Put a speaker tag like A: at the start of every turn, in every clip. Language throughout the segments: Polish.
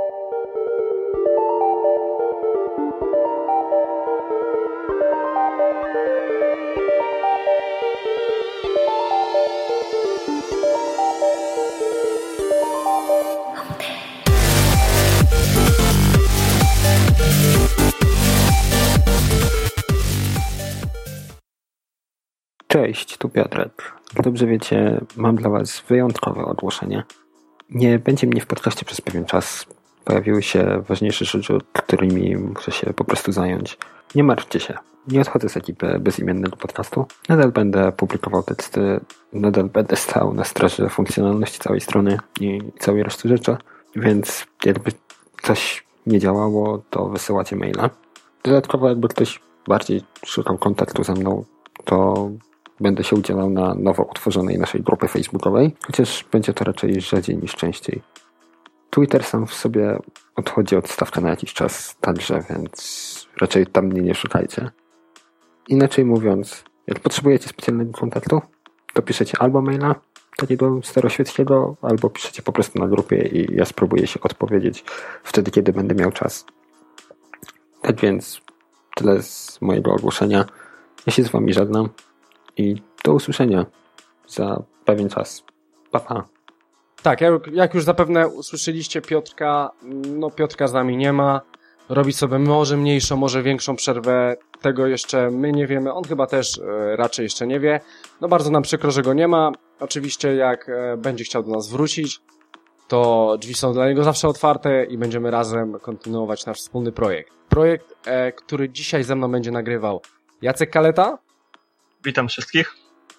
A: Cześć, tu Piotrek. Jak dobrze wiecie, mam dla Was wyjątkowe ogłoszenie. Nie będzie mnie w podcaście przez pewien czas. Pojawiły się ważniejsze rzeczy, którymi muszę się po prostu zająć. Nie martwcie się. Nie odchodzę z ekipy bezimiennego podcastu. Nadal będę publikował teksty, nadal będę stał na straży funkcjonalności całej strony i całej reszty rzeczy, więc jakby coś nie działało, to wysyłacie maila. Dodatkowo jakby ktoś bardziej szukał kontaktu ze mną, to będę się udzielał na nowo utworzonej naszej grupy facebookowej, chociaż będzie to raczej rzadziej niż częściej. Twitter sam w sobie odchodzi od stawka na jakiś czas także, więc raczej tam mnie nie szukajcie. Inaczej mówiąc, jak potrzebujecie specjalnego kontaktu, to piszecie albo maila takiego staroświeckiego, albo piszecie po prostu na grupie i ja spróbuję się odpowiedzieć wtedy, kiedy będę miał czas. Tak więc tyle z mojego ogłoszenia. Ja się z Wami żegnam i do usłyszenia za pewien czas. Pa, pa.
B: Tak, jak już zapewne usłyszeliście Piotrka, no Piotrka z nami nie ma. Robi sobie może mniejszą, może większą przerwę. Tego jeszcze my nie wiemy. On chyba też raczej jeszcze nie wie. No bardzo nam przykro, że go nie ma. Oczywiście jak będzie chciał do nas wrócić, to drzwi są dla niego zawsze otwarte i będziemy razem kontynuować nasz wspólny projekt. Projekt, który dzisiaj ze mną będzie nagrywał Jacek Kaleta.
C: Witam wszystkich.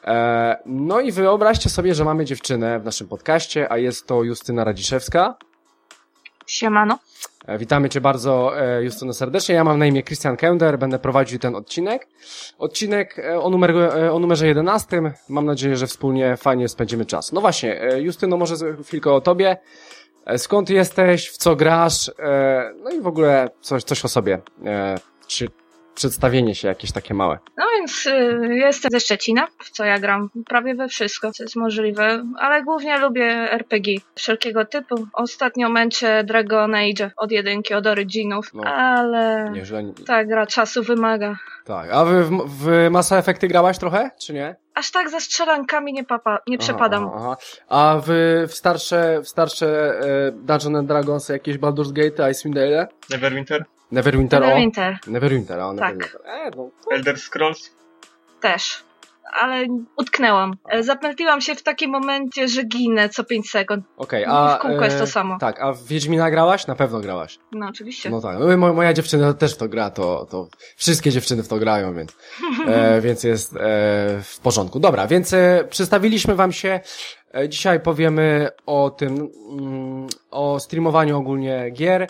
B: No i wyobraźcie sobie, że mamy dziewczynę w naszym podcaście, a jest to Justyna Radziszewska.
D: Siemano.
B: Witamy Cię bardzo, Justyno, serdecznie. Ja mam na imię Christian Kender, będę prowadził ten odcinek. Odcinek o numerze 11. Mam nadzieję, że wspólnie fajnie spędzimy czas. No właśnie, Justyno, może chwilkę o Tobie. Skąd jesteś, w co grasz? No i w ogóle coś o sobie. Czy przedstawienie się jakieś takie małe.
D: No więc jestem ze Szczecina, w co ja gram prawie we wszystko, co jest możliwe, ale głównie lubię RPG wszelkiego typu. Ostatnio męczę Dragon Age od 1, od Originów, no, ale ta gra czasu wymaga.
B: Tak, a w Mass Effecty grałaś trochę, czy nie?
D: Aż tak za strzelankami nie przepadam.
B: Aha. A w starsze Dungeons and Dragons jakieś Baldur's Gate, Icewind Dale?
C: Neverwinter.
B: Neverwinter.
D: Tak.
B: No.
C: Elder Scrolls?
D: Też. Ale utknęłam. Zapętliłam się w takim momencie, że ginę co 5 sekund.
B: Okej, a
D: w kółko jest to samo.
B: Tak, a w Wiedźmina grałaś? Na pewno grałaś.
D: No oczywiście.
B: No tak, moja dziewczyna też w to gra, to wszystkie dziewczyny w to grają, więc, więc jest w porządku. Dobra, więc przedstawiliśmy wam się. Dzisiaj powiemy o tym, o streamowaniu ogólnie gier.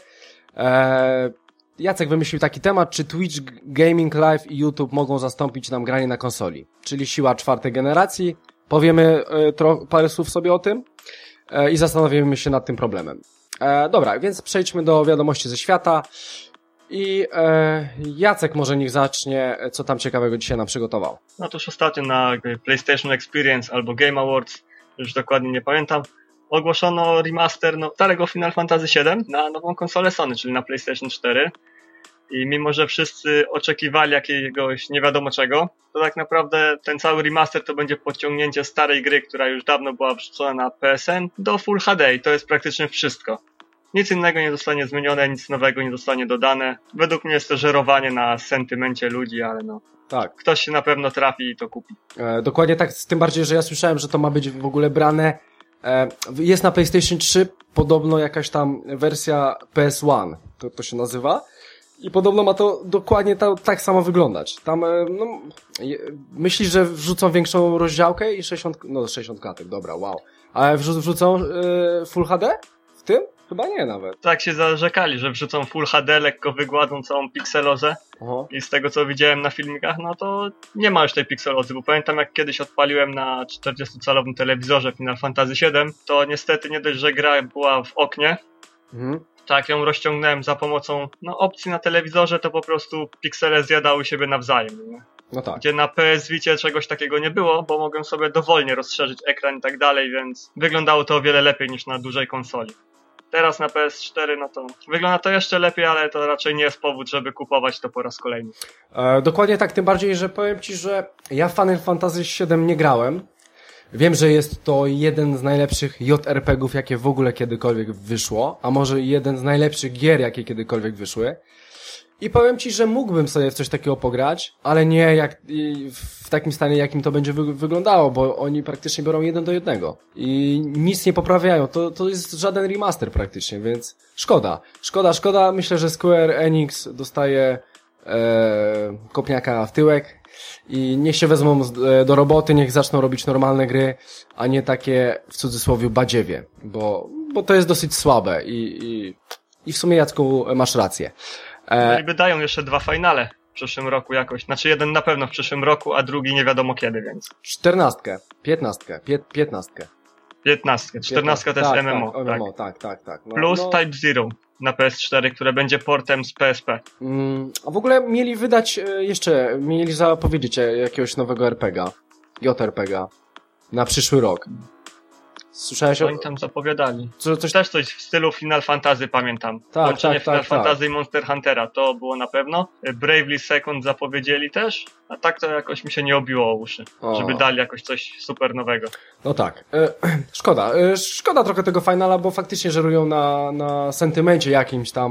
B: Jacek wymyślił taki temat, czy Twitch, Gaming Live i YouTube mogą zastąpić nam granie na konsoli, czyli siła 4. generacji. Powiemy parę słów sobie o tym i zastanowimy się nad tym problemem. Dobra, więc przejdźmy do wiadomości ze świata i Jacek może niech zacznie, co tam ciekawego dzisiaj nam przygotował.
C: No to już ostatnio na PlayStation Experience albo Game Awards, już dokładnie nie pamiętam, ogłoszono remaster starego Final Fantasy VII na nową konsolę Sony, czyli na PlayStation 4. I mimo, że wszyscy oczekiwali jakiegoś nie wiadomo czego, to tak naprawdę ten cały remaster to będzie podciągnięcie starej gry, która już dawno była wrzucona na PSN do Full HD i to jest praktycznie wszystko. Nic innego nie zostanie zmienione, nic nowego nie zostanie dodane. Według mnie jest to żerowanie na sentymencie ludzi, ale no.
B: Tak.
C: Ktoś się na pewno trafi i to kupi.
B: Dokładnie tak, tym bardziej, że ja słyszałem, że to ma być w ogóle brane. Jest na PlayStation 3 podobno jakaś tam wersja PS1, to się nazywa. I podobno ma to dokładnie tak samo wyglądać. Tam, myślisz, że wrzucą większą rozdziałkę i 60 klatek, dobra, wow. Ale wrzucą Full HD w tym? Chyba nie nawet.
C: Tak się zarzekali, że wrzucą Full HD, lekko wygładzą całą pikselozę. Aha. I z tego co widziałem na filmikach, no to nie ma już tej pikselozy, bo pamiętam jak kiedyś odpaliłem na 40-calowym telewizorze Final Fantasy VII, to niestety nie dość, że gra była w oknie, tak ją rozciągnąłem za pomocą opcji na telewizorze, to po prostu piksele zjadały siebie nawzajem. Nie?
B: No tak.
C: Gdzie na PS Vicie czegoś takiego nie było, bo mogłem sobie dowolnie rozszerzyć ekran i tak dalej, więc wyglądało to o wiele lepiej niż na dużej konsoli. Teraz na PS4, no to wygląda to jeszcze lepiej, ale to raczej nie jest powód, żeby kupować to po raz kolejny.
B: Dokładnie tak, tym bardziej, że powiem Ci, że ja w Final Fantasy VII nie grałem. Wiem, że jest to jeden z najlepszych JRPG-ów, jakie w ogóle kiedykolwiek wyszło, a może jeden z najlepszych gier, jakie kiedykolwiek wyszły. I powiem Ci, że mógłbym sobie w coś takiego pograć, ale nie jak w takim stanie, jakim to będzie wyglądało, bo oni praktycznie biorą 1:1 i nic nie poprawiają. To jest żaden remaster praktycznie, więc szkoda. Myślę, że Square Enix dostaje kopniaka w tyłek i niech się wezmą do roboty, niech zaczną robić normalne gry, a nie takie w cudzysłowie badziewie, bo to jest dosyć słabe i w sumie, Jacku, masz rację.
C: Niby dają jeszcze 2 finale w przyszłym roku jakoś. Znaczy jeden na pewno w przyszłym roku, a drugi nie wiadomo kiedy, więc.
B: 14, 15.
C: 14 to jest
B: tak,
C: MMO.
B: Tak, MMO, tak. No,
C: Plus Type Zero na PS4, które będzie portem z PSP.
B: A w ogóle mieli zapowiedzieć jakiegoś nowego RPGa, JRPGa na przyszły rok. Słyszałeś
C: Oni tam zapowiadali.
B: Coś...
C: Też coś w stylu Final Fantasy pamiętam. Łączenie Final Fantasy i Monster Huntera, to było na pewno. Bravely Second zapowiedzieli też, a tak to jakoś mi się nie obiło o uszy, żeby dali jakoś coś super nowego.
B: No tak. Szkoda trochę tego finala, bo faktycznie żerują na sentymencie jakimś tam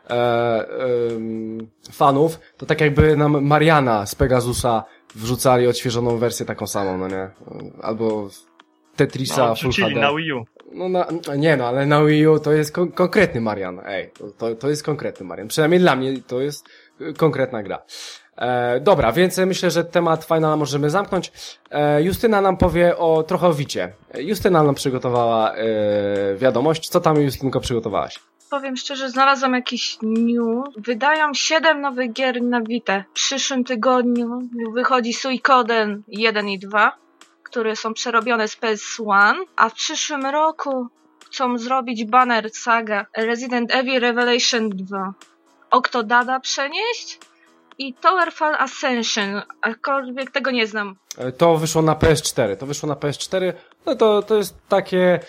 B: fanów. To tak jakby nam Mariana z Pegasusa wrzucali odświeżoną wersję taką samą, no nie? Albo Tetrisa Full HD.
C: Na Wii U.
B: Ale na Wii U to jest konkretny Marian. To jest konkretny Marian. Przynajmniej dla mnie to jest konkretna gra. Dobra, więc myślę, że temat finala możemy zamknąć. Justyna nam powie trochę o Wicie. Justyna nam przygotowała wiadomość. Co tam, Justynko, przygotowałaś?
D: Powiem szczerze, znalazłam jakiś news. Wydają 7 nowych gier na Vitę. W przyszłym tygodniu wychodzi Suikoden 1 i 2. które są przerobione z PS1, a w przyszłym roku chcą zrobić Banner Saga, Resident Evil Revelation 2, Octodada przenieść i Towerfall Ascension, aczkolwiek tego nie znam.
B: To wyszło na PS4. No to jest takie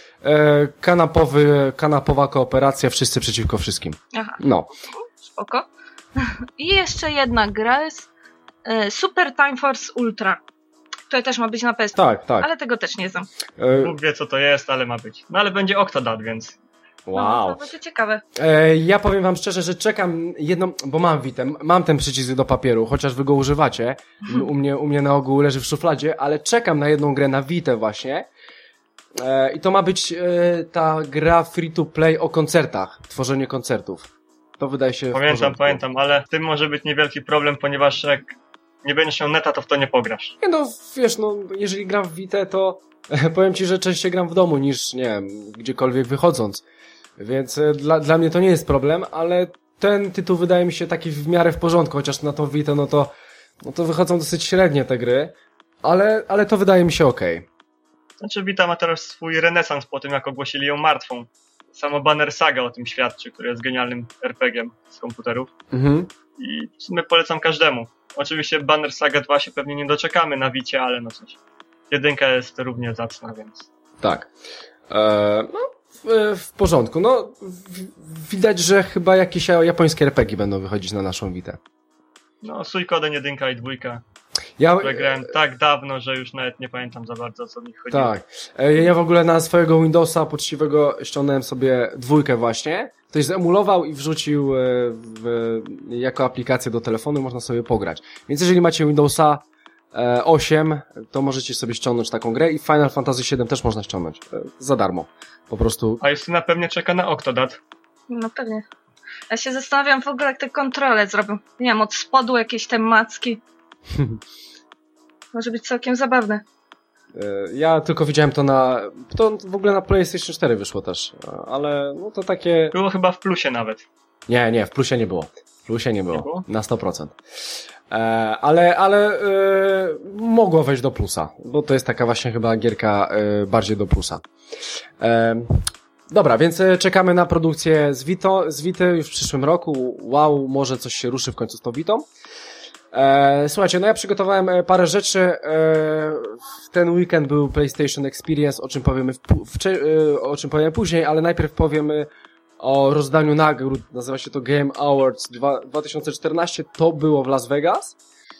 B: kanapowa kooperacja, wszyscy przeciwko wszystkim.
D: Aha.
B: No.
D: Spoko. I jeszcze jedna gra jest Super Time Force Ultra. To też ma być na PS.
B: Tak.
D: Ale tego też nie znam.
C: Bóg wie co to jest, ale ma być. No ale będzie Octodad, więc.
B: Wow.
D: No, to będzie ciekawe.
B: Ja powiem wam szczerze, że czekam bo mam Vitę, mam ten przycisk do papieru, chociaż wy go używacie. U mnie na ogół leży w szufladzie, ale czekam na jedną grę na Vitę właśnie. I to ma być ta gra free to play o koncertach, tworzenie koncertów. To wydaje się
C: Pamiętam, ale w tym może być niewielki problem, ponieważ jak nie będziesz miał neta, to w to nie pograsz.
B: Nie no, wiesz, jeżeli gram w Vitę, to powiem ci, że częściej gram w domu niż, nie wiem, gdziekolwiek wychodząc. Więc dla mnie to nie jest problem, ale ten tytuł wydaje mi się taki w miarę w porządku, chociaż na tą Vitę, no to wychodzą dosyć średnie te gry, ale to wydaje mi się okej.
C: Znaczy Vita ma teraz swój renesans po tym, jak ogłosili ją martwą. Samo Banner Saga o tym świadczy, który jest genialnym RPG-iem z komputerów.
B: Mhm.
C: I w sumie polecam każdemu. Oczywiście Banner Saga 2 się pewnie nie doczekamy na Vicie, ale no coś. Jedynka jest równie zacna, więc.
B: Tak. W porządku. No, widać, że chyba jakieś japońskie RPG będą wychodzić na naszą Vitę.
C: No, Suikoden 1 i 2.
B: Ja
C: grałem tak dawno, że już nawet nie pamiętam za bardzo, o co mi chodziło.
B: Tak. Ja w ogóle na swojego Windowsa poczciwego ściągnąłem sobie 2 właśnie. Ktoś zemulował i wrzucił jako aplikację do telefonu, można sobie pograć. Więc jeżeli macie Windowsa 8, to możecie sobie ściągnąć taką grę i Final Fantasy VII też można ściągnąć. Za darmo. Po prostu.
C: A Justyna pewnie czeka na Octodad.
D: No pewnie. Ja się zastanawiam w ogóle, jak te kontrole zrobią. Nie wiem, od spodu jakieś te macki. Może być całkiem zabawne.
B: Ja tylko widziałem to w ogóle na PlayStation 4 wyszło też, ale no to takie.
C: Było chyba w plusie nawet.
B: Nie, w plusie nie było.
C: Nie było?
B: Na 100%. Ale mogło wejść do plusa, bo to jest taka właśnie chyba gierka bardziej do plusa. Dobra, więc czekamy na produkcję z Vity już w przyszłym roku. Wow, może coś się ruszy w końcu z tą Vitą. Słuchajcie, no ja przygotowałem parę rzeczy. W ten weekend był PlayStation Experience, o czym powiemy później, ale najpierw powiemy o rozdaniu nagród, nazywa się to Game Awards 2014, to było w Las Vegas.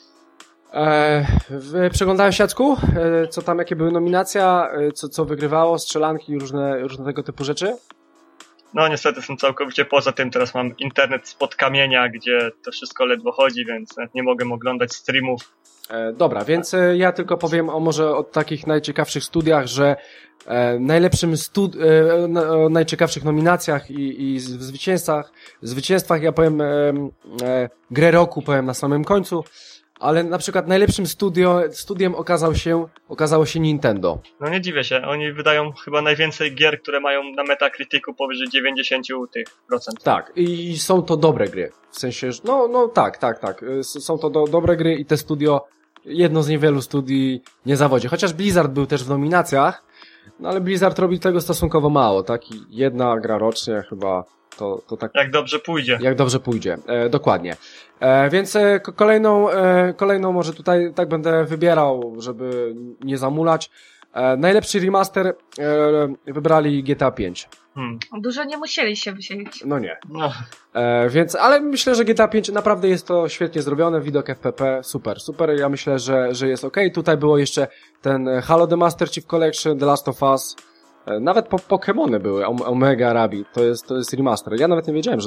B: Przeglądałeś, Jacku? Co tam, jakie były nominacje, co wygrywało, strzelanki, różne tego typu rzeczy?
C: No niestety jestem całkowicie poza tym, teraz mam internet spod kamienia, gdzie to wszystko ledwo chodzi, więc nawet nie mogę oglądać streamów.
B: Dobra, więc ja tylko powiem może o takich najciekawszych studiach, że o najciekawszych nominacjach i zwycięstwach ja powiem grę roku powiem na samym końcu, ale na przykład najlepszym studiem okazało się Nintendo.
C: No nie dziwię się, oni wydają chyba najwięcej gier, które mają na Metacriticu powyżej 90%.
B: Tak, i są to dobre gry, w sensie, że tak, są to dobre gry i te studio, jedno z niewielu studii nie zawodzi, chociaż Blizzard był też w nominacjach, no ale Blizzard robi tego stosunkowo mało, tak, i jedna gra rocznie chyba, to tak...
C: Jak dobrze pójdzie.
B: Jak dobrze pójdzie, dokładnie. Więc kolejną może tutaj tak będę wybierał, żeby nie zamulać. Najlepszy remaster wybrali GTA 5.
D: Dużo nie musieli się wysilić.
B: No nie.
C: No.
B: Więc, ale myślę, że GTA 5 naprawdę jest to świetnie zrobione, widok FPP, super. Ja myślę, że jest okej. Tutaj było jeszcze ten Halo The Master Chief Collection, The Last of Us, nawet Pokémony były, Omega Rabbit, to jest remaster. Ja nawet nie wiedziałem,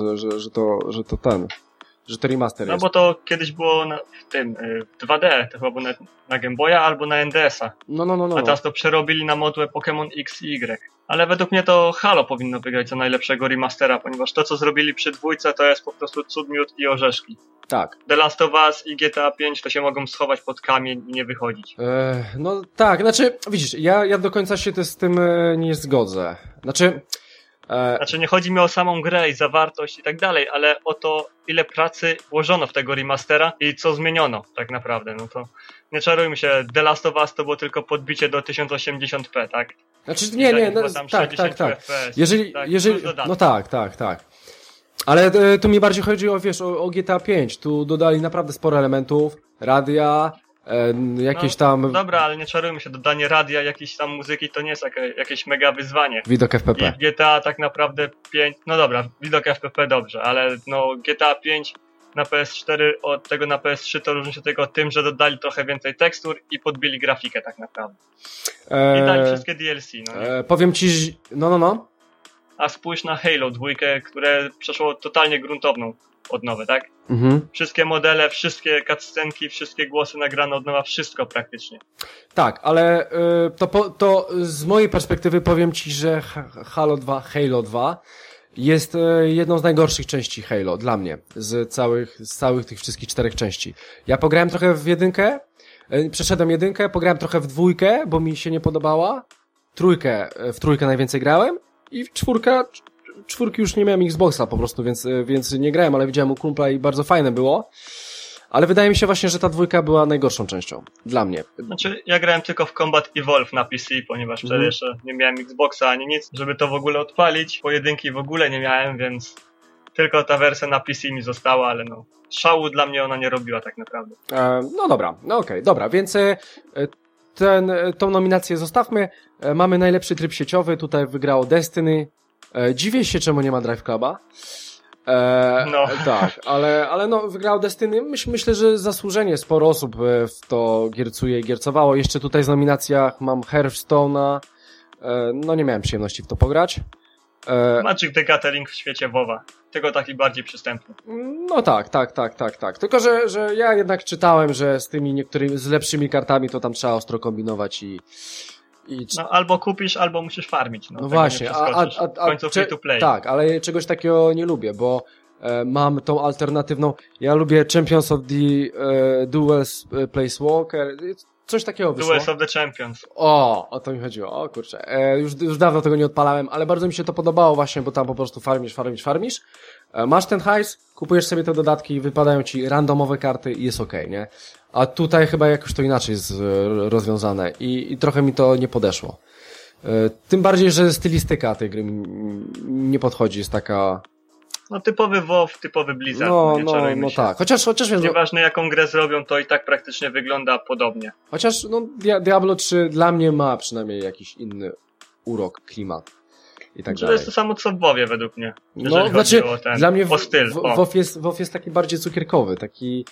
B: że to remaster jest.
C: No bo to kiedyś było w tym 2D, to chyba było na Game Boya albo na NDS-a.
B: No.
C: A teraz to przerobili na modłę Pokémon X i Y. Ale według mnie to Halo powinno wygrać za najlepszego remastera, ponieważ to, co zrobili przy dwójce, to jest po prostu cud, miód i orzeszki.
B: Tak.
C: The Last of Us i GTA 5 to się mogą schować pod kamień i nie wychodzić.
B: No tak, znaczy, widzisz, ja do końca się z tym nie zgodzę. Znaczy,
C: nie chodzi mi o samą grę i zawartość i tak dalej, ale o to, ile pracy włożono w tego remastera i co zmieniono tak naprawdę. No to nie czarujmy się, The Last of Us to było tylko podbicie do 1080p, tak?
B: Znaczy, nie, tak.
C: FPS,
B: jeżeli, no tak. Ale tu mi bardziej chodzi o GTA 5. Tu dodali naprawdę sporo elementów, radia, jakieś tam...
C: Dobra, ale nie czarujmy się, dodanie radia, jakiejś tam muzyki to nie jest jakieś mega wyzwanie.
B: Widok FPP.
C: I GTA tak naprawdę 5, no dobra, widok FPP dobrze, ale no GTA 5 na PS4 od tego na PS3 to różni się tylko tym, że dodali trochę więcej tekstur i podbili grafikę tak naprawdę. I dali wszystkie DLC, no nie?
B: Powiem ci, no.
C: A spójrz na Halo 2, które przeszło totalnie gruntowną odnowę, tak?
B: Mhm.
C: Wszystkie modele, wszystkie cutscenki, wszystkie głosy nagrane od nowa, wszystko praktycznie.
B: Tak, ale to z mojej perspektywy powiem ci, że Halo 2 jest jedną z najgorszych części Halo dla mnie, z całych tych wszystkich 4 części. Ja pograłem trochę w 1, przeszedłem 1, pograłem trochę w 2, bo mi się nie podobała. W 3 najwięcej grałem i w 4 już nie miałem Xboxa po prostu, więc nie grałem, ale widziałem u kumpla i bardzo fajne było. Ale wydaje mi się właśnie, że ta 2 była najgorszą częścią. Dla mnie.
C: Znaczy, ja grałem tylko w Combat Evolve na PC, ponieważ wtedy jeszcze nie miałem Xboxa ani nic, żeby to w ogóle odpalić. Pojedynki w ogóle nie miałem, więc tylko ta wersja na PC mi została, ale no, szału dla mnie ona nie robiła tak naprawdę.
B: No dobra, no okej, dobra, więc tą nominację zostawmy. Mamy najlepszy tryb sieciowy, tutaj wygrało Destiny. Dziwię się, czemu nie ma Drive Cluba.
C: No.
B: Tak, ale no, wygrał Destiny. Myślę, że zasłużenie sporo osób w to giercuje i giercowało. Jeszcze tutaj z nominacjach mam Hearthstone'a. No nie miałem przyjemności w to pograć.
C: Magic the Gathering w świecie WoWa. Tylko taki bardziej przystępny.
B: No tak. Tylko, że ja jednak czytałem, że z tymi niektórymi, z lepszymi kartami to tam trzeba ostro kombinować i
C: no albo kupisz, albo musisz farmić. No
B: właśnie,
C: w końcu free to play.
B: Tak, ale czegoś takiego nie lubię, bo mam tą alternatywną, ja lubię Champions of the Duels Place Walker, coś takiego wyszło.
C: Duels of the Champions.
B: O to mi chodziło, o kurczę. Już dawno tego nie odpalałem, ale bardzo mi się to podobało właśnie, bo tam po prostu farmisz. Masz ten hajs, kupujesz sobie te dodatki, wypadają ci randomowe karty i jest okej, nie? A tutaj chyba jakoś to inaczej jest rozwiązane i trochę mi to nie podeszło. Tym bardziej, że stylistyka tej gry nie podchodzi, jest taka...
C: No typowy WoW, typowy Blizzard.
B: No tak. Chociaż wiesz,
C: nieważne jaką grę zrobią, to i tak praktycznie wygląda podobnie.
B: Chociaż Diablo 3 dla mnie ma przynajmniej jakiś inny urok, klimat. i tak
C: To
B: dalej.
C: jest to samo co w WoWie według mnie.
B: No,
C: Jeżeli
B: znaczy,
C: chodzi o
B: dla mnie
C: o styl.
B: WoW jest taki bardziej cukierkowy, taki,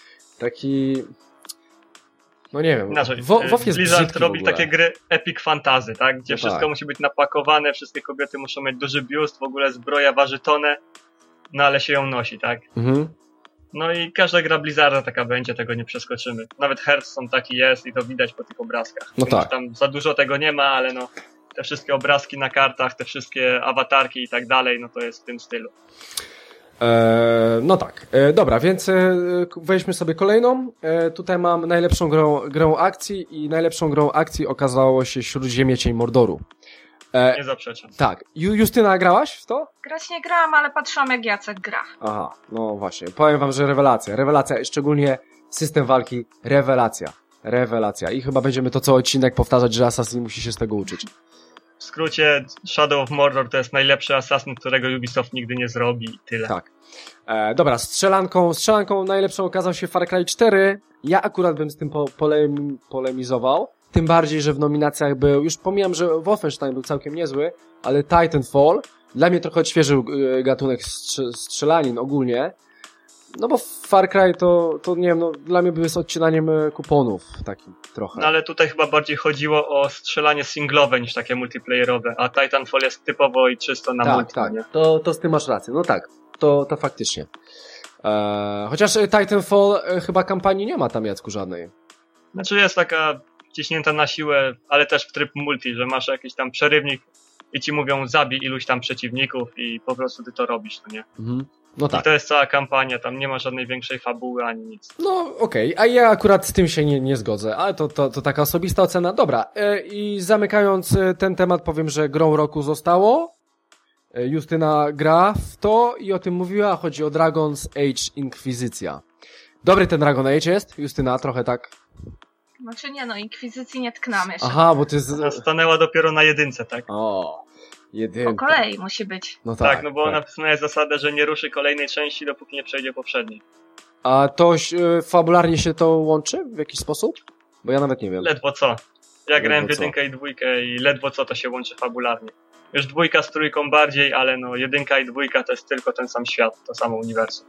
B: no nie wiem,
C: Inaczej,
B: WoW jest
C: Blizzard
B: brzydki
C: robi
B: w ogóle.
C: takie gry epic fantasy, tak? Gdzie
B: No
C: wszystko
B: tak.
C: musi być napakowane, wszystkie kobiety muszą mieć duży biust, w ogóle zbroja waży tonę, no ale się ją nosi, tak?
B: Mhm.
C: No i każda gra Blizzarda taka będzie, tego nie przeskoczymy. Nawet Hearthstone taki jest i to widać po tych obrazkach.
B: No
C: Mimo,
B: tak.
C: że tam za dużo tego nie ma, ale no te wszystkie obrazki na kartach, te wszystkie awatarki i tak dalej, no to jest w tym stylu.
B: No tak, dobra, więc weźmy sobie kolejną. Tutaj mam najlepszą grą akcji i najlepszą grą akcji okazało się Śródziemie Cień Mordoru.
C: Nie zaprzeczam.
B: Tak, Justyna, grałaś w to?
D: Grać nie grałam, ale patrzyłam jak Jacek gra.
B: Aha, no właśnie, powiem wam, że rewelacja, szczególnie system walki, rewelacja i chyba będziemy to co odcinek powtarzać, że Assassin musi się z tego uczyć.
C: W skrócie Shadow of Mordor to jest najlepszy Assassin, którego Ubisoft nigdy nie zrobi i tyle.
B: Tak. Dobra, strzelanką najlepszą okazał się Far Cry 4. Ja akurat bym z tym polemizował. Tym bardziej, że w nominacjach był, już pomijam, że Wolfenstein był całkiem niezły, ale Titanfall, dla mnie trochę odświeżył gatunek strzelanin ogólnie. No bo Far Cry to nie wiem, no dla mnie były z odcinaniem kuponów takim trochę.
C: No ale tutaj chyba bardziej chodziło o strzelanie singlowe niż takie multiplayerowe, a Titanfall jest typowo i czysto na multi.
B: Tak,
C: nie?
B: to z tym masz rację, no tak, to faktycznie. Chociaż Titanfall chyba kampanii nie ma tam, Jacku, żadnej.
C: Znaczy jest taka wciśnięta na siłę, ale też w tryb multi, że masz jakiś tam przerywnik i ci mówią zabij iluś tam przeciwników i po prostu ty to robisz, no nie?
B: Mhm. No
C: I
B: tak.
C: to jest cała kampania, tam nie ma żadnej większej fabuły ani nic.
B: No okej, a ja akurat z tym się nie zgodzę, ale to taka osobista ocena. Dobra, i zamykając ten temat powiem, że grą roku zostało. Justyna gra w to i o tym mówiła, chodzi o Dragon's Age Inkwizycja. Dobry ten Dragon Age jest, Justyna, trochę tak.
D: Znaczy nie no, Inkwizycji nie tknamy jeszcze.
B: Aha, bo ty jest...
C: Ona stanęła dopiero na 1, tak?
B: O, jedynka.
D: Po kolei musi być.
B: No
C: Tak, no bo napisana jest zasada, że nie ruszy kolejnej części, dopóki nie przejdzie poprzedniej.
B: A to fabularnie się to łączy w jakiś sposób? Bo ja nawet nie wiem.
C: Ledwo co. Ja grałem w
B: Ledwo co.
C: 1 i 2 i ledwo co to się łączy fabularnie. Już 2 z 3 bardziej, ale no 1 i 2 to jest tylko ten sam świat, to samo uniwersum.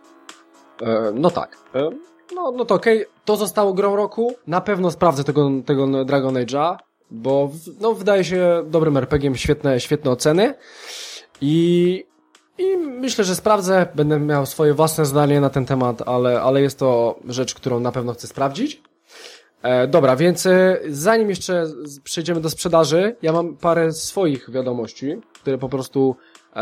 B: No tak. No to okej. To zostało grą roku. Na pewno sprawdzę tego Dragon Age'a, bo wydaje się dobrym RPG-iem, świetne oceny. I myślę, że sprawdzę. Będę miał swoje własne zdanie na ten temat, ale jest to rzecz, którą na pewno chcę sprawdzić. Dobra, więc zanim jeszcze przejdziemy do sprzedaży, ja mam parę swoich wiadomości, które po prostu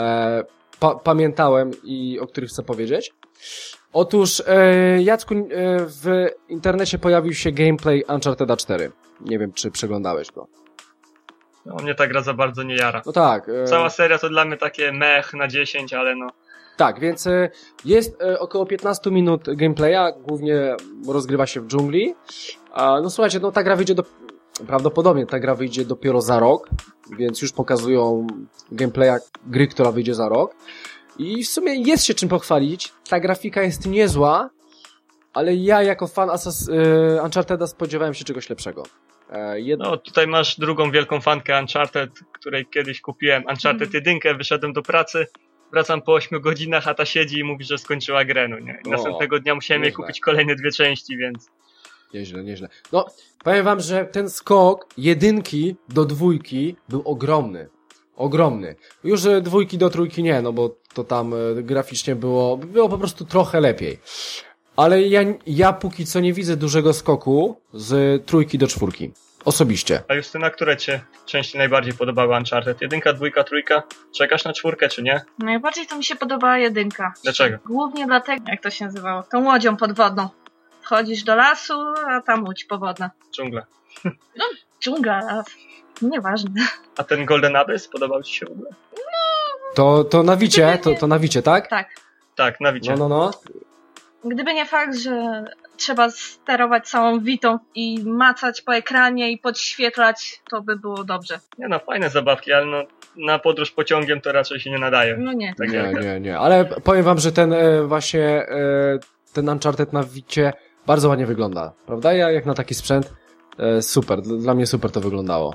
B: pamiętałem i o których chcę powiedzieć. Otóż, Jacku, w internecie pojawił się gameplay Uncharted'a 4. Nie wiem, czy przeglądałeś go.
C: No, mnie ta gra za bardzo nie jara.
B: No tak.
C: Cała seria to dla mnie takie mech na 10, ale no...
B: Tak, więc jest około 15 minut gameplaya, głównie rozgrywa się w dżungli. No słuchajcie, no ta gra wyjdzie prawdopodobnie ta gra wyjdzie dopiero za rok, więc już pokazują gameplaya gry, która wyjdzie za rok. I w sumie jest się czym pochwalić. Ta grafika jest niezła, ale ja jako fan Uncharted'a spodziewałem się czegoś lepszego.
C: No tutaj masz drugą wielką fankę Uncharted, której kiedyś kupiłem Uncharted 1, wyszedłem do pracy, wracam po 8 godzinach, a ta siedzi i mówi, że skończyła grę, no nie? I następnego dnia musiałem jej kupić kolejne 2 części, więc...
B: Nieźle. No, powiem wam, że ten skok 1 do 2 był ogromny. Już 2 do 3 nie, no bo to tam graficznie było po prostu trochę lepiej. Ale ja póki co nie widzę dużego skoku z 3 do 4. Osobiście.
C: A Justyna, które cię części najbardziej podobały Uncharted? 1, 2, 3? Czekasz na 4 czy nie?
D: Najbardziej to mi się podobała 1.
C: Dlaczego?
D: Głównie dlatego, jak to się nazywało, tą łodzią podwodną. Wchodzisz do lasu, a tam łódź powodna.
C: Dżungla.
D: No, dżungla, las. Nieważne.
C: A ten Golden Abyss podobał ci się w ogóle?
B: To na Wicie, to na Wicie, tak?
D: Tak.
C: Tak, na Wicie.
B: No.
D: Gdyby nie fakt, że trzeba sterować całą Witą i macać po ekranie i podświetlać, to by było dobrze.
C: Nie no, fajne zabawki, ale no na podróż pociągiem to raczej się nie nadaje.
D: No nie.
C: Tak
B: Nie. Ale powiem wam, że ten właśnie ten Uncharted na Wicie bardzo ładnie wygląda, prawda? Ja jak na taki sprzęt super, dla mnie super to wyglądało.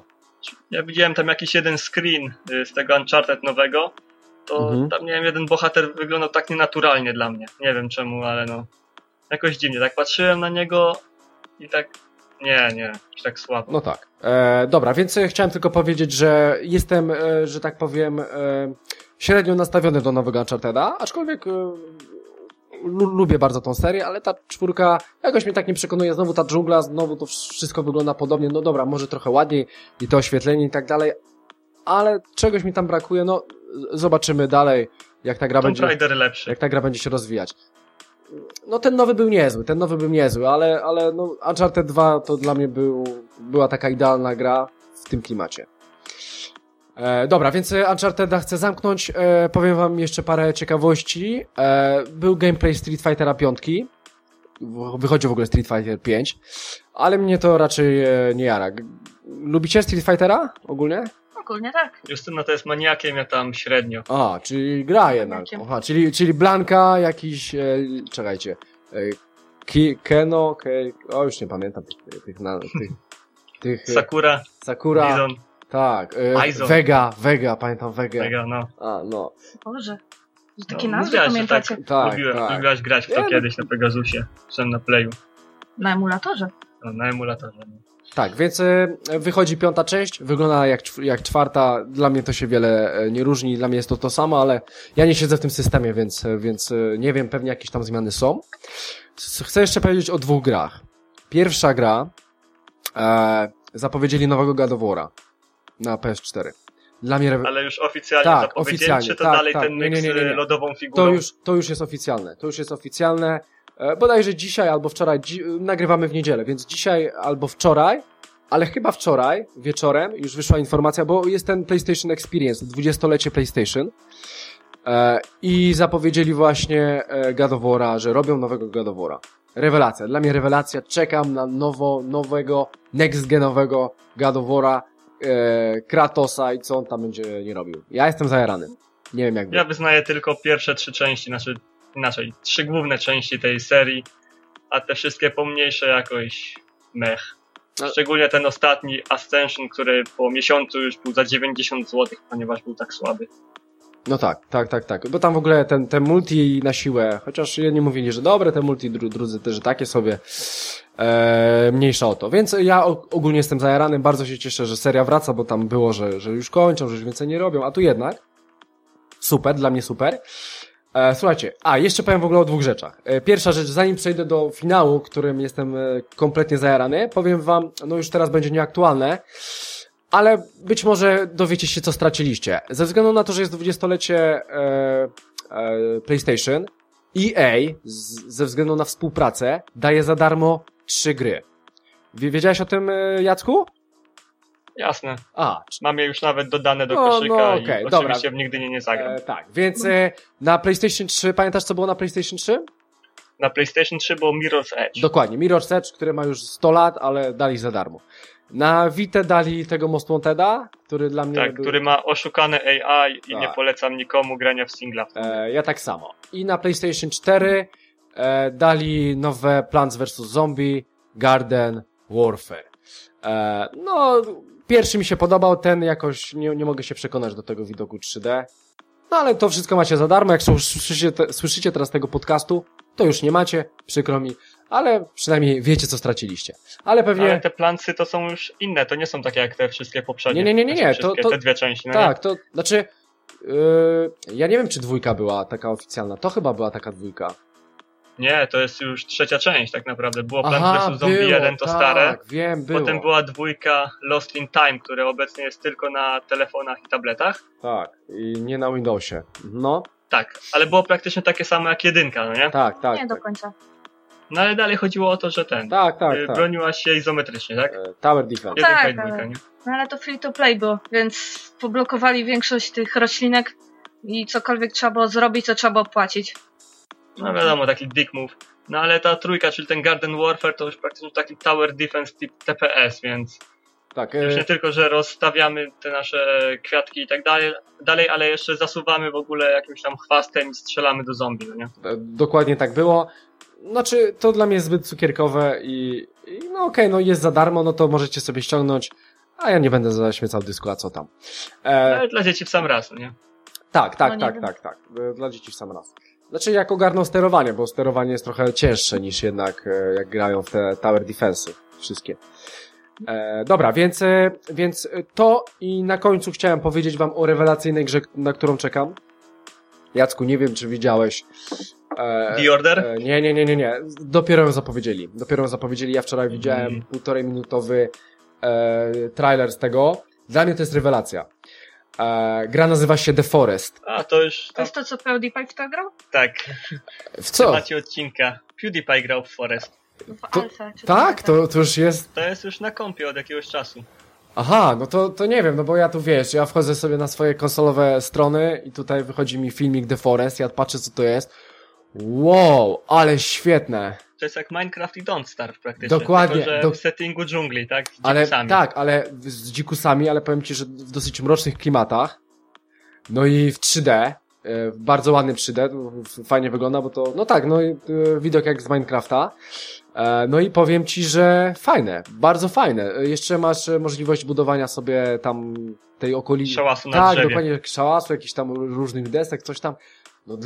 C: Ja widziałem tam jakiś jeden screen z tego Uncharted nowego, to tam, nie wiem, jeden bohater wyglądał tak nienaturalnie dla mnie. Nie wiem czemu, ale no, jakoś dziwnie. Tak patrzyłem na niego i tak, nie, tak słabo.
B: No tak. Dobra, więc chciałem tylko powiedzieć, że jestem, że tak powiem, średnio nastawiony do nowego Uncharteda, aczkolwiek lubię bardzo tą serię, ale ta 4 jakoś mnie tak nie przekonuje. Znowu ta dżungla, znowu to wszystko wygląda podobnie. No dobra, może trochę ładniej i to oświetlenie i tak dalej, ale czegoś mi tam brakuje. No, zobaczymy dalej, jak ta gra
C: Tomb Raider lepszy.
B: Jak ta gra będzie się rozwijać. No ten nowy był niezły, ale no Uncharted 2 to dla mnie była taka idealna gra w tym klimacie. Dobra, więc Uncharteda chcę zamknąć. Powiem wam jeszcze parę ciekawości. Był gameplay Street Fightera 5. Wychodzi w ogóle Street Fighter 5, ale mnie to raczej nie jara. Lubicie Street Fightera ogólnie?
D: Ogólnie tak.
C: Justyna to jest maniakiem, ja tam średnio.
B: A, czyli gra jednak. Aha, czyli Blanka jakiś, czekajcie, Keno, już nie pamiętam tych Sakura.
C: Bison.
B: Tak,
C: Bison.
B: Vega, pamiętam Vega.
C: Vega, no.
B: A, no.
D: Boże, że takie nazwy
C: mówiłaś, że
D: pamiętacie.
B: Tak,
C: lubiłaś grać w to kiedyś na Pegasusie, czy na Playu.
D: Na emulatorze.
C: No, na emulatorze. No.
B: Tak, więc wychodzi 5. część, wygląda jak 4. Dla mnie to się wiele nie różni, dla mnie jest to samo, ale ja nie siedzę w tym systemie, więc nie wiem, pewnie jakieś tam zmiany są. Chcę jeszcze powiedzieć o 2 grach. Pierwsza gra, zapowiedzieli nowego God of War'a na PS4. Dla mnie
C: ale już oficjalnie
B: tak,
C: zapowiedzieli,
B: oficjalnie,
C: czy to
B: tak,
C: dalej
B: tak.
C: ten mix
B: Nie.
C: z lodową figurą?
B: To już jest oficjalne. Bodajże dzisiaj albo wczoraj, nagrywamy w niedzielę, więc dzisiaj albo wczoraj, ale chyba wczoraj wieczorem już wyszła informacja, bo jest ten PlayStation Experience, 20-lecie PlayStation i zapowiedzieli właśnie God of War'a, że robią nowego God of War'a. Rewelacja, dla mnie rewelacja, czekam na nowego, next-genowego God of War'a, Kratosa i co on tam będzie nie robił. Ja jestem zajarany. Nie wiem jak
C: Ja wyznaję tylko pierwsze 3 części, inaczej 3 główne części tej serii, a te wszystkie pomniejsze jakoś mech. Szczególnie ten ostatni Ascension, który po miesiącu już był za 90 zł, ponieważ był tak słaby.
B: No tak. Bo tam w ogóle ten multi na siłę, chociaż jedni mówili, że dobre te multi, drudzy też, że takie sobie, mniejsza o to. Więc ja ogólnie jestem zajarany, bardzo się cieszę, że seria wraca, bo tam było, że już kończą, że już więcej nie robią, a tu jednak super, dla mnie super. Słuchajcie, jeszcze powiem w ogóle o 2 rzeczach. Pierwsza rzecz, zanim przejdę do finału, którym jestem kompletnie zajarany, powiem wam, no już teraz będzie nieaktualne, ale być może dowiecie się, co straciliście. Ze względu na to, że jest 20-lecie PlayStation, EA, ze względu na współpracę, daje za darmo 3 gry. Wiedziałeś o tym, Jacku?
C: Jasne. Mam je już nawet dodane do koszyka
B: okay,
C: i oczywiście w nigdy nie zagram.
B: Tak, więc na PlayStation 3, pamiętasz co było na PlayStation 3?
C: Na PlayStation 3 było Mirror's Edge.
B: Dokładnie, Mirror's Edge, który ma już 100 lat, ale dali za darmo. Na Vita dali tego Most Wanteda, który dla mnie
C: tak, który ma oszukane AI i nie polecam nikomu grania w singla.
B: Ja tak samo. I na PlayStation 4 dali nowe Plants vs. Zombie Garden Warfare. No, pierwszy mi się podobał, ten jakoś nie mogę się przekonać do tego widoku 3D. No ale to wszystko macie za darmo, jak słyszycie teraz tego podcastu, to już nie macie, przykro mi, ale przynajmniej wiecie, co straciliście. Ale pewnie...
C: Ale te Plantsy to są już inne, to nie są takie jak te wszystkie poprzednie.
B: Nie.
C: Te 2 części. No
B: tak,
C: nie?
B: to znaczy... ja nie wiem, czy 2 była taka oficjalna, to chyba była taka 2.
C: Nie, to jest już 3. część tak naprawdę. Było Plants vs. Zombie 1, to
B: tak,
C: stare.
B: Wiem, było.
C: Potem była 2 Lost in Time, które obecnie jest tylko na telefonach i tabletach.
B: Tak, i nie na Windowsie. No.
C: Tak, ale było praktycznie takie samo jak 1, no nie?
B: Tak.
D: Nie do końca.
C: No ale dalej chodziło o to, że
B: Tak.
C: broniłaś się izometrycznie, tak?
B: Tower Defense.
C: 1 i
D: Tak,
C: 2, nie?
D: No ale to free to play było, więc poblokowali większość tych roślinek i cokolwiek trzeba było zrobić, to trzeba było płacić.
C: No wiadomo, taki dick move. No ale ta 3, czyli ten Garden Warfare, to już praktycznie taki Tower Defense typ TPS, więc
B: tak,
C: już nie tylko, że rozstawiamy te nasze kwiatki i tak dalej, ale jeszcze zasuwamy w ogóle jakimś tam chwastem i strzelamy do zombie, no nie?
B: Dokładnie tak było. Znaczy, to dla mnie jest zbyt cukierkowe i no okej, no jest za darmo, no to możecie sobie ściągnąć. A ja nie będę zaśmiecał dysku, a co tam.
C: Ale dla dzieci w sam raz, no nie?
B: Tak.
D: No nie wiem.
B: Dla dzieci w sam raz. Znaczy jak ogarną sterowanie, bo sterowanie jest trochę cięższe niż jednak jak grają w te Tower Defense'y wszystkie. Dobra, więc to i na końcu chciałem powiedzieć wam o rewelacyjnej grze, na którą czekam. Jacku, nie wiem czy widziałeś.
C: The Order?
B: Nie. Dopiero ją zapowiedzieli. Ja wczoraj widziałem 1,5-minutowy trailer z tego. Dla mnie to jest rewelacja. Gra nazywa się The Forest.
C: A, to już...
D: To jest to, co PewDiePie w to grał?
C: Tak.
B: W co?
C: Macie odcinka. PewDiePie grał w Forest.
D: W
B: To-
D: alfę, czy
B: Tak, to już jest...
C: To jest już na kompie od jakiegoś czasu.
B: Aha, no to nie wiem, no bo ja tu wiesz, ja wchodzę sobie na swoje konsolowe strony i tutaj wychodzi mi filmik The Forest, ja patrzę co to jest. Wow, ale świetne.
C: To jest jak Minecraft i Don't Starve praktycznie.
B: Dokładnie,
C: Tylko, że w settingu dżungli, tak? Z
B: Ale
C: dzikusami.
B: tak, ale z dzikusami, ale powiem ci, że w dosyć mrocznych klimatach. No i w 3D, w bardzo ładnym 3D, fajnie wygląda, bo to, no tak, no i widok jak z Minecrafta. No i powiem ci, że fajne, bardzo fajne. Jeszcze masz możliwość budowania sobie tam tej okolicy.
C: Szałasu na
B: Tak,
C: drzewie.
B: dokładnie, jak szałasu, jakichś tam różnych desek, coś tam. No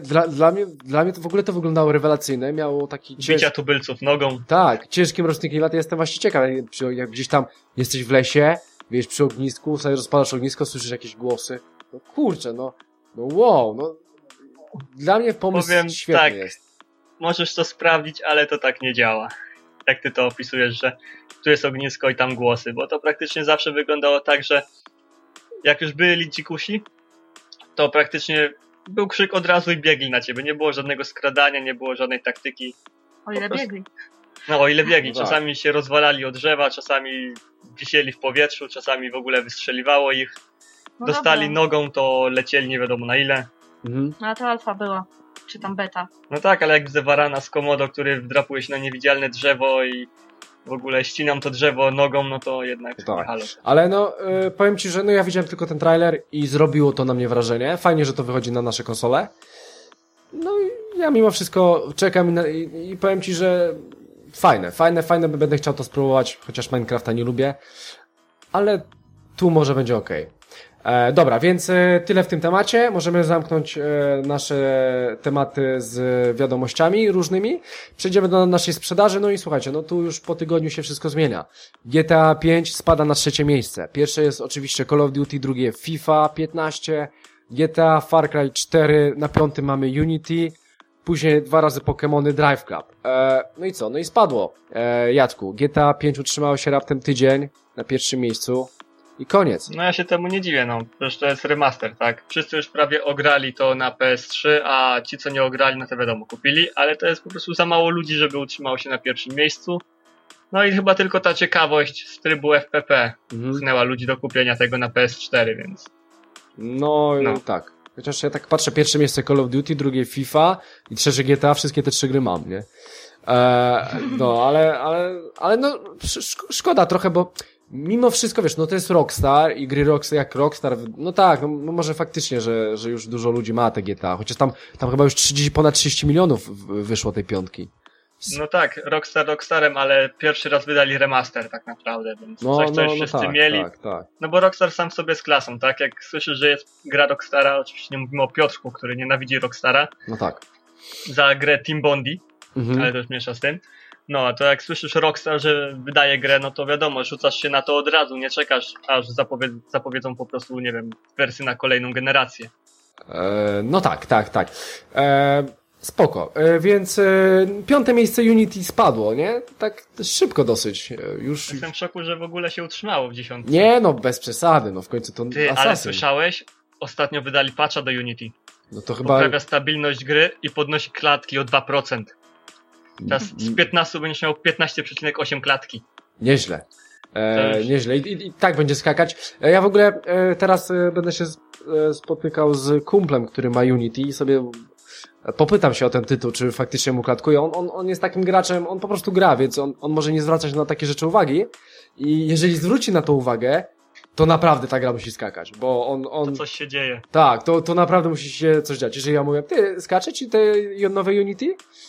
B: dla mnie to w ogóle to wyglądało rewelacyjne, miało taki
C: Bicia tubylców nogą.
B: tak, ciężki mroczny klimat. Ja jestem właśnie ciekaw, jak gdzieś tam jesteś w lesie, wiesz, przy ognisku, sobie rozpalasz ognisko, słyszysz jakieś głosy. No kurczę, no wow, no dla mnie pomysł
C: Powiem
B: świetny
C: tak.
B: jest.
C: Możesz to sprawdzić, ale to tak nie działa. Jak ty to opisujesz, że tu jest ognisko i tam głosy, bo to praktycznie zawsze wyglądało tak, że jak już byli dzikusi, to praktycznie był krzyk od razu i biegli na ciebie. Nie było żadnego skradania, nie było żadnej taktyki.
D: O ile
C: Po prostu-
D: biegli.
C: No o ile biegli.
B: No tak.
C: Czasami się rozwalali o drzewa, czasami wisieli w powietrzu, czasami w ogóle wystrzeliwało ich.
D: No
C: Dostali
D: dobra.
C: nogą, to lecieli nie wiadomo na ile.
B: Mhm.
D: No a to alfa była. Czy tam beta.
C: No tak, ale jak widzę warana z Komodo, który wdrapuje się na niewidzialne drzewo i w ogóle ścinam to drzewo nogą, no to jednak
B: Tak.
C: nie halo.
B: Ale no, powiem ci, że no ja widziałem tylko ten trailer i zrobiło to na mnie wrażenie. Fajnie, że to wychodzi na nasze konsole. No i ja mimo wszystko czekam i powiem ci, że fajne, będę chciał to spróbować, chociaż Minecrafta nie lubię, ale tu może będzie okej. Dobra, więc tyle w tym temacie. Możemy zamknąć nasze tematy z wiadomościami różnymi. Przejdziemy do naszej sprzedaży. No i słuchajcie, no tu już po tygodniu się wszystko zmienia. GTA 5 spada na 3. miejsce. Pierwsze jest oczywiście Call of Duty, drugie FIFA 15, GTA, Far Cry 4, na 5. mamy Unity, później 2 razy Pokémony Drive Club. No i co? No i spadło. Jacku, GTA 5 utrzymało się raptem tydzień na 1. miejscu. I koniec.
C: No ja się temu nie dziwię, no. Przecież to jest remaster, tak? Wszyscy już prawie ograli to na PS3, a ci, co nie ograli, no to wiadomo, kupili, ale to jest po prostu za mało ludzi, żeby utrzymało się na 1. miejscu. No i chyba tylko ta ciekawość z trybu FPP pchnęła ludzi do kupienia tego na PS4, więc...
B: No. Tak. Chociaż ja tak patrzę, 1. miejsce Call of Duty, drugie FIFA i 3. GTA, wszystkie te 3 gry mam, nie? No, ale no, szkoda trochę, bo mimo wszystko, wiesz, no to jest Rockstar i gry Rockstar jak Rockstar, no tak, no może faktycznie, że już dużo ludzi ma te GTA, chociaż tam chyba już ponad 30 milionów wyszło tej 5.
C: No tak, Rockstarem, ale pierwszy raz wydali remaster tak naprawdę, więc coś, co już wszyscy
B: tak,
C: mieli.
B: Tak.
C: No bo Rockstar sam sobie z klasą, tak? Jak słyszysz, że jest gra Rockstara, oczywiście nie mówimy o Piotrku, który nienawidzi Rockstara,
B: No tak.
C: za grę Team Bondi, ale to już mniejsza z tym. No, to jak słyszysz Rockstar, że wydaje grę, no to wiadomo, rzucasz się na to od razu, nie czekasz, aż zapowiedzą po prostu, nie wiem, wersję na kolejną generację.
B: No tak. Spoko. Więc 5. miejsce Unity spadło, nie? Tak szybko dosyć. Już.
C: Jestem w szoku, że w ogóle się utrzymało w 10.
B: Nie, no bez przesady, no w końcu to
C: Ty, ale
B: Assassin.
C: słyszałeś? Ostatnio wydali patcha do Unity.
B: No to chyba
C: Poprawia stabilność gry i podnosi klatki o 2%. Teraz z 15 będziesz miał 15,8 klatki.
B: nieźle.
C: Też.
B: Nieźle. I tak będzie skakać. Ja w ogóle teraz będę się spotykał z kumplem, który ma Unity i sobie popytam się o ten tytuł, czy faktycznie mu klatkuje. On jest takim graczem, on po prostu gra, więc on może nie zwracać na takie rzeczy uwagi i jeżeli zwróci na to uwagę, to naprawdę ta gra musi skakać, bo on...
C: To coś się dzieje.
B: Tak, to naprawdę musi się coś dziać. Jeżeli ja mówię, ty, skacze ci te nowe Unity?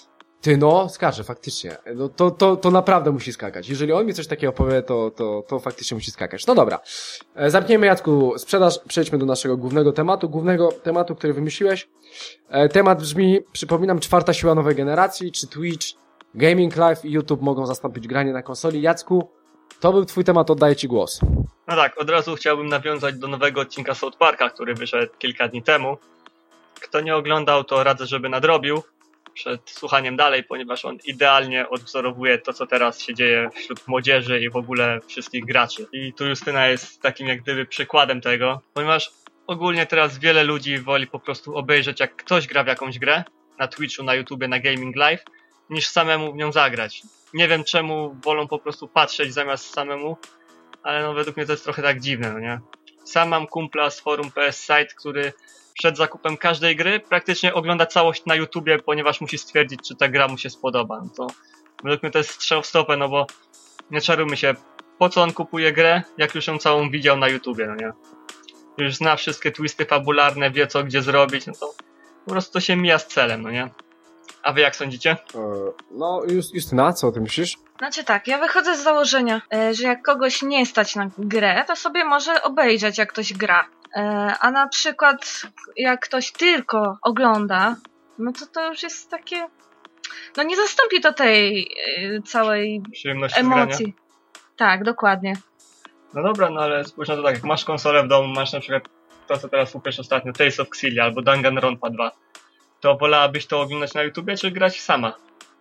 B: Ty no, skacze, faktycznie. No to naprawdę musi skakać. Jeżeli on mi coś takiego powie, to faktycznie musi skakać. No dobra. Zamkniemy, Jacku, sprzedaż, przejdźmy do naszego głównego tematu, który wymyśliłeś. Temat brzmi, przypominam, 4. siła nowej generacji, czy Twitch, Gaming Live i YouTube mogą zastąpić granie na konsoli. Jacku, to był twój temat, oddaję ci głos.
C: No tak, od razu chciałbym nawiązać do nowego odcinka South Parka, który wyszedł kilka dni temu. Kto nie oglądał, to radzę, żeby nadrobił przed słuchaniem dalej, ponieważ on idealnie odwzorowuje to, co teraz się dzieje wśród młodzieży i w ogóle wszystkich graczy. I tu Justyna jest takim jak gdyby przykładem tego, ponieważ ogólnie teraz wiele ludzi woli po prostu obejrzeć, jak ktoś gra w jakąś grę na Twitchu, na YouTubie, na Gaming Live, niż samemu w nią zagrać. Nie wiem czemu wolą po prostu patrzeć zamiast samemu, ale no według mnie to jest trochę tak dziwne, no nie? Sam mam kumpla z forum PS Site, który przed zakupem każdej gry praktycznie ogląda całość na YouTubie, ponieważ musi stwierdzić, czy ta gra mu się spodoba. No to według mnie to jest strzał w stopę, no bo nie czarujmy się, po co on kupuje grę, jak już ją całą widział na YouTubie, no nie? Już zna wszystkie twisty fabularne, wie co gdzie zrobić, no to po prostu to się mija z celem, no nie? A wy jak sądzicie?
B: No, Justyna, co o tym myślisz?
D: Znaczy tak, ja wychodzę z założenia, że jak kogoś nie stać na grę, to sobie może obejrzeć, jak ktoś gra. A na przykład jak ktoś tylko ogląda, no to już jest takie... No nie zastąpi to tej całej
C: Przyjemności
D: emocji.
C: zgrania?
D: Tak, dokładnie.
C: No dobra, no ale spójrz na to tak, jak masz konsolę w domu, masz na przykład to, co teraz kupisz ostatnio, Tales of Xillia albo Danganronpa 2, to wolałabyś to oglądać na YouTubie, czy grać sama?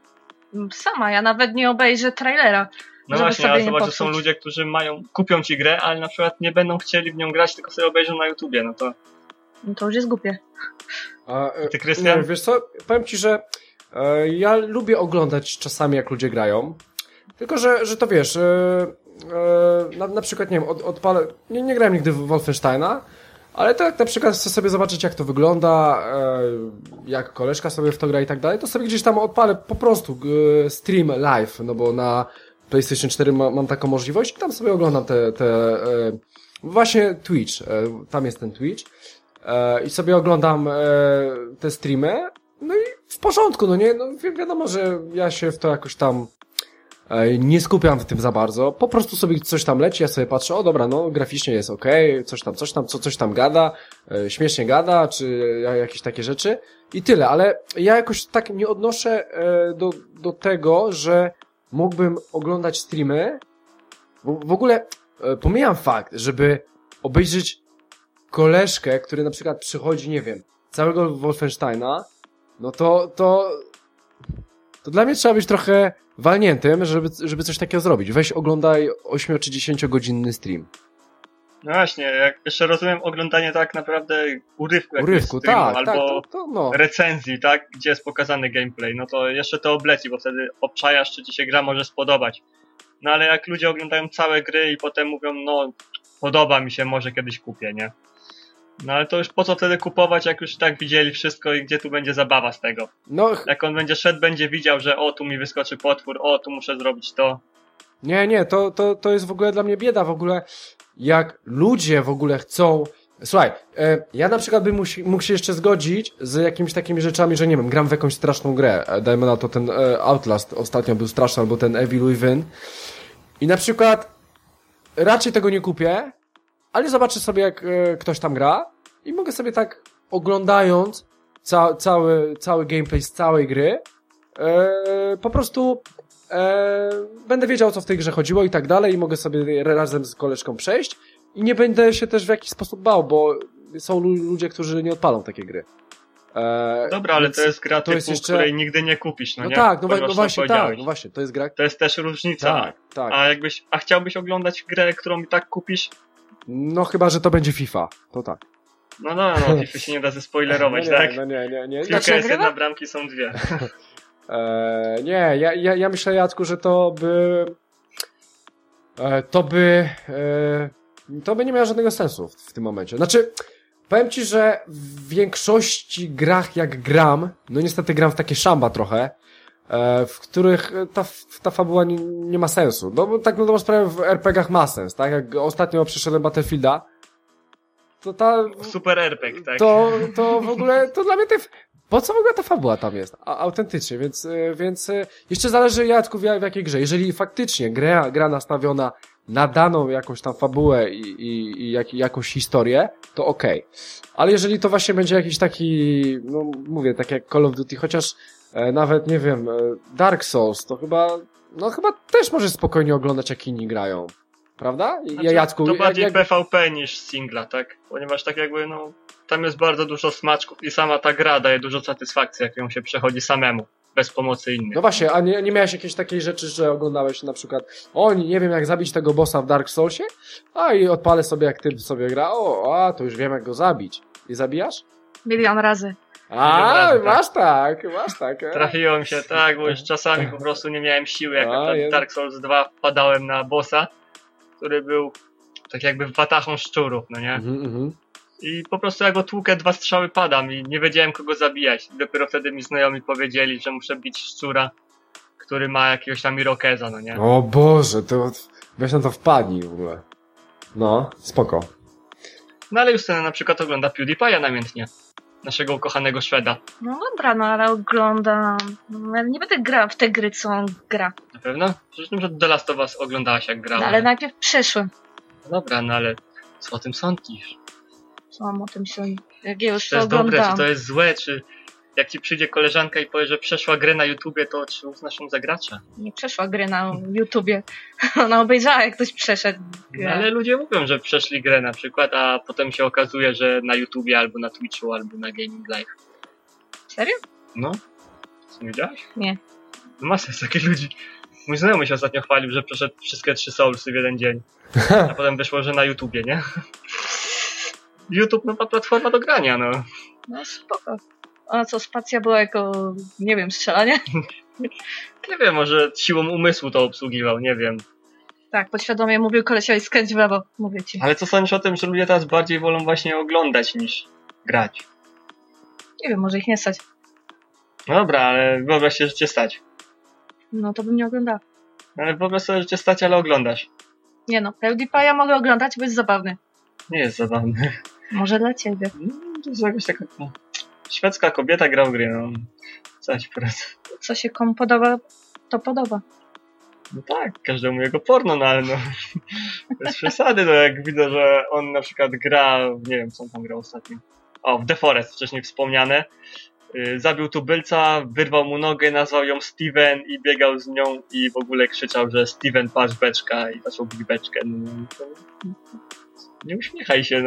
D: Sama, ja nawet nie obejrzę trailera.
C: No
D: żeby
C: właśnie,
D: sobie
C: ale
D: nie
C: zobacz, że są
D: popsuć.
C: ludzie, którzy kupią ci grę, ale na przykład nie będą chcieli w nią grać, tylko sobie obejrzą na YouTubie, no to...
D: No to już jest głupie.
C: Ty, Krystian?
B: Nie, wiesz co, powiem ci, że ja lubię oglądać czasami, jak ludzie grają, tylko że to wiesz, na przykład, nie wiem, odpalę, nie grałem nigdy w Wolfensteina, ale tak na przykład chcę sobie zobaczyć, jak to wygląda, jak koleżka sobie w to gra i tak dalej, to sobie gdzieś tam odpalę po prostu stream live, no bo na PlayStation 4 mam taką możliwość i tam sobie oglądam właśnie Twitch, tam jest ten Twitch i sobie oglądam te streamy, no i w porządku, no nie, no wiadomo, że ja się w to jakoś tam nie skupiam w tym za bardzo, po prostu sobie coś tam leci, ja sobie patrzę, o dobra, no graficznie jest okej, coś tam gada, śmiesznie gada, czy jakieś takie rzeczy i tyle, ale ja jakoś tak nie odnoszę do tego, że mógłbym oglądać streamy, w ogóle pomijam fakt, żeby obejrzeć koleżkę, który na przykład przychodzi, nie wiem, całego Wolfensteina, no to dla mnie trzeba być trochę walniętym, żeby coś takiego zrobić. Weź oglądaj 8 czy 10 godzinny stream.
C: No właśnie, jak jeszcze rozumiem oglądanie tak naprawdę urywku
B: tak,
C: albo
B: no.
C: recenzji, tak, gdzie jest pokazany gameplay, no to jeszcze to obleci, bo wtedy obczajasz, czy ci się gra może spodobać. No ale jak ludzie oglądają całe gry i potem mówią, no podoba mi się, może kiedyś kupię, nie? No ale to już po co wtedy kupować, jak już tak widzieli wszystko i gdzie tu będzie zabawa z tego?
B: No,
C: Jak on będzie szedł, będzie widział, że o, tu mi wyskoczy potwór, o, tu muszę zrobić to.
B: nie, to jest w ogóle dla mnie bieda, w ogóle jak ludzie w ogóle chcą... Słuchaj, ja na przykład bym mógł się jeszcze zgodzić z jakimiś takimi rzeczami, że nie wiem, gram w jakąś straszną grę, dajmy na to ten Outlast ostatnio był straszny, albo ten Evil Within i na przykład raczej tego nie kupię, ale zobaczę sobie, jak ktoś tam gra i mogę sobie tak oglądając cały gameplay z całej gry po prostu będę wiedział, o co w tej grze chodziło i tak dalej i mogę sobie razem z koleżką przejść i nie będę się też w jakiś sposób bał, bo są ludzie, którzy nie odpalą takie gry.
C: Dobra, ale to jest gra typu,
B: jeszcze...
C: której nigdy nie kupisz, no nie?
B: Tak, no właśnie, to jest gra...
C: To jest też różnica.
B: Tak.
C: A chciałbyś oglądać grę, którą i tak kupisz?
B: No chyba, że to będzie FIFA, to tak.
C: No, FIFA się nie da zespoilerować, tak?
B: No nie.
C: Piłka jest jedna, bramki są dwie.
B: Nie, ja myślę, Jacku, że to by nie miało żadnego sensu w tym momencie. Znaczy, powiem ci, że w większości grach jak gram, no niestety gram w takie szamba trochę, w których ta fabuła nie ma sensu. No bo tak na dobrą sprawę w RPG-ach ma sens, tak? Jak ostatnio przeszedłem Battlefielda, to
C: Super RPG, tak?
B: To w ogóle, to dla mnie Po co w ogóle ta fabuła tam jest? Autentycznie, więc jeszcze zależy, Jacku, w jakiej grze. Jeżeli faktycznie gra nastawiona na daną jakąś tam fabułę i jakąś historię, to okej. Ale jeżeli to właśnie będzie jakiś taki, no mówię, tak jak Call of Duty, chociaż nawet, nie wiem, Dark Souls, to chyba też możesz spokojnie oglądać, jak inni grają. Prawda?
C: Znaczy,
B: Jacku,
C: to bardziej PvP niż singla, tak? Ponieważ tak jakby, no, tam jest bardzo dużo smaczków i sama ta gra daje dużo satysfakcji, jak ją się przechodzi samemu, bez pomocy innych.
B: No właśnie, a nie miałeś jakiejś takiej rzeczy, że oglądałeś na przykład, nie wiem jak zabić tego bossa w Dark Soulsie, i odpalę sobie, jak ty sobie gra, to już wiem jak go zabić. I zabijasz?
D: 1 000 000 razy.
B: Masz tak.
C: Trafiło mi się tak, bo już czasami po prostu nie miałem siły, jak na Dark Souls 2 wpadałem na bossa, który był tak jakby watachą szczurów, no nie? I po prostu jak go tłukę, 2 strzały padam i nie wiedziałem kogo zabijać. Dopiero wtedy mi znajomi powiedzieli, że muszę bić szczura, który ma jakiegoś tam irokeza, no nie?
B: O Boże, to weź na to wpadnij w ogóle. No, spoko.
C: No ale Justyna na przykład ogląda PewDiePie'a namiętnie. Naszego ukochanego Szweda.
D: No dobra, no ale oglądam. No, ale nie będę grała w te gry, co on gra.
C: Na pewno? Przecież na przykład The Last of Us oglądałaś jak grała.
D: No, ale najpierw przeszłem.
C: No dobra, no ale co o tym sądzisz?
D: Co mam o tym się... Jak ja już
C: Czy to jest
D: oglądam.
C: dobre, czy to jest złe, czy jak ci przyjdzie koleżanka i powie, że przeszła grę na YouTubie, to czy uznasz ją za gracza?
D: Nie przeszła gry na YouTubie. Ona obejrzała, jak ktoś przeszedł grę.
C: No, ale ludzie mówią, że przeszli grę na przykład, a potem się okazuje, że na YouTubie, albo na Twitchu, albo na Gaming Live.
D: Serio?
C: No. Co, nie wiedziałaś?
D: Nie.
C: No masa jest takich ludzi. Mój znajomy się ostatnio chwalił, że przeszedł wszystkie 3 Soulsy w jeden dzień. A potem wyszło, że na YouTubie, nie? YouTube, nowa platforma do grania, no.
D: No spoko. A co, spacja była jako, nie wiem, strzelanie?
C: Nie wiem, może siłą umysłu to obsługiwał, nie wiem.
D: Tak, podświadomie mówił kolesiowi skręć w lewo, mówię ci.
C: Ale co sądzisz o tym, że ludzie teraz bardziej wolą właśnie oglądać niż grać?
D: Nie wiem, może ich nie stać.
C: No dobra, ale wyobraź się, że cię stać.
D: No to bym nie oglądała.
C: Ale wyobraź sobie, że cię stać, ale oglądasz.
D: Nie no, PewDiePie'a mogę oglądać, bo jest zabawny.
C: Nie jest zabawny.
D: Może dla ciebie.
C: To jest jakaś taka szwedzka kobieta gra w gry, no. Co ci poradzę?
D: Co się komu podoba, to podoba.
C: No tak, każdemu jego porno, no ale no. Bez przesady, no jak widzę, że on na przykład gra, nie wiem co on tam grał ostatnio. W The Forest, wcześniej wspomniane. Zabił tubylca, wyrwał mu nogę, nazwał ją Steven i biegał z nią i w ogóle krzyczał, że Steven patrz beczka i zaczął bić beczkę. No, to... Nie uśmiechaj się, no.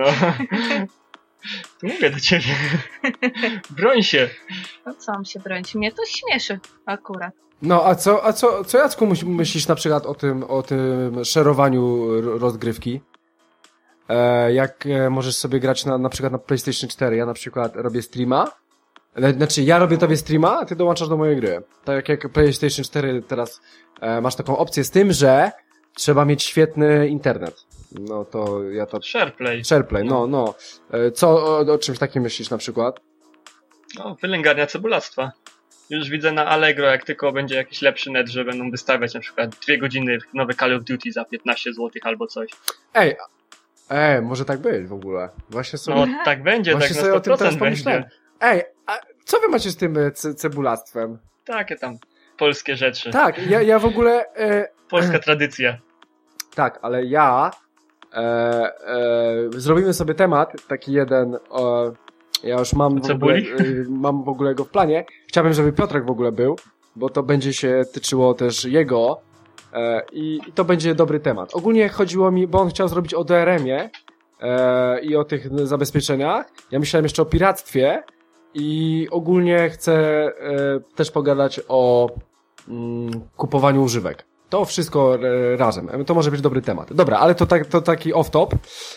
C: Tu mówię do ciebie. Broń się.
D: No co mam się bronić? Mnie to śmieszy akurat.
B: No, a co Jacku myślisz na przykład o tym szerowaniu rozgrywki? Jak możesz sobie grać na przykład na PlayStation 4, ja na przykład robię streama, znaczy ja robię tobie streama, a ty dołączasz do mojej gry. Tak jak PlayStation 4 teraz masz taką opcję z tym, że trzeba mieć świetny internet. No to ja to... SharePlay, no. O czymś takim myślisz na przykład?
C: No, wylęgarnia cebulactwa. Już widzę na Allegro, jak tylko będzie jakiś lepszy net, że będą wystawiać na przykład 2 godziny nowe Call of Duty za 15 zł albo coś.
B: Ej, może tak być w ogóle. Właśnie sobie...
C: No tak będzie,
B: właśnie
C: tak na
B: sobie o tym teraz
C: 100%
B: pomyślałem.
C: będzie.
B: Ej, a co wy macie z tym cebulactwem?
C: Takie tam polskie rzeczy.
B: Tak, ja w ogóle...
C: Polska tradycja.
B: Tak, ale ja... zrobimy sobie temat, taki jeden... ja już mam w ogóle go w planie. Chciałbym, żeby Piotrek w ogóle był, bo to będzie się tyczyło też jego i to będzie dobry temat. Ogólnie chodziło mi, bo on chciał zrobić o DRM-ie i o tych zabezpieczeniach. Ja myślałem jeszcze o piractwie i ogólnie chcę też pogadać o kupowaniu używek. To wszystko razem. To może być dobry temat. Dobra, ale to taki off-top.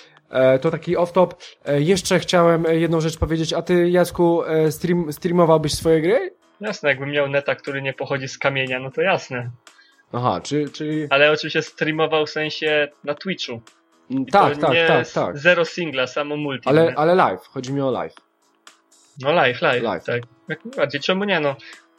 B: Jeszcze chciałem jedną rzecz powiedzieć. A ty, Jacku, streamowałbyś swoje gry?
C: Jasne, jakbym miał neta, który nie pochodzi z kamienia, no to jasne.
B: Aha, czyli...
C: Ale oczywiście streamował w sensie na Twitchu.
B: Tak.
C: Zero singla, samo multi.
B: Ale live, chodzi mi o live.
C: No live. Tak. Jak najbardziej, czemu nie, no.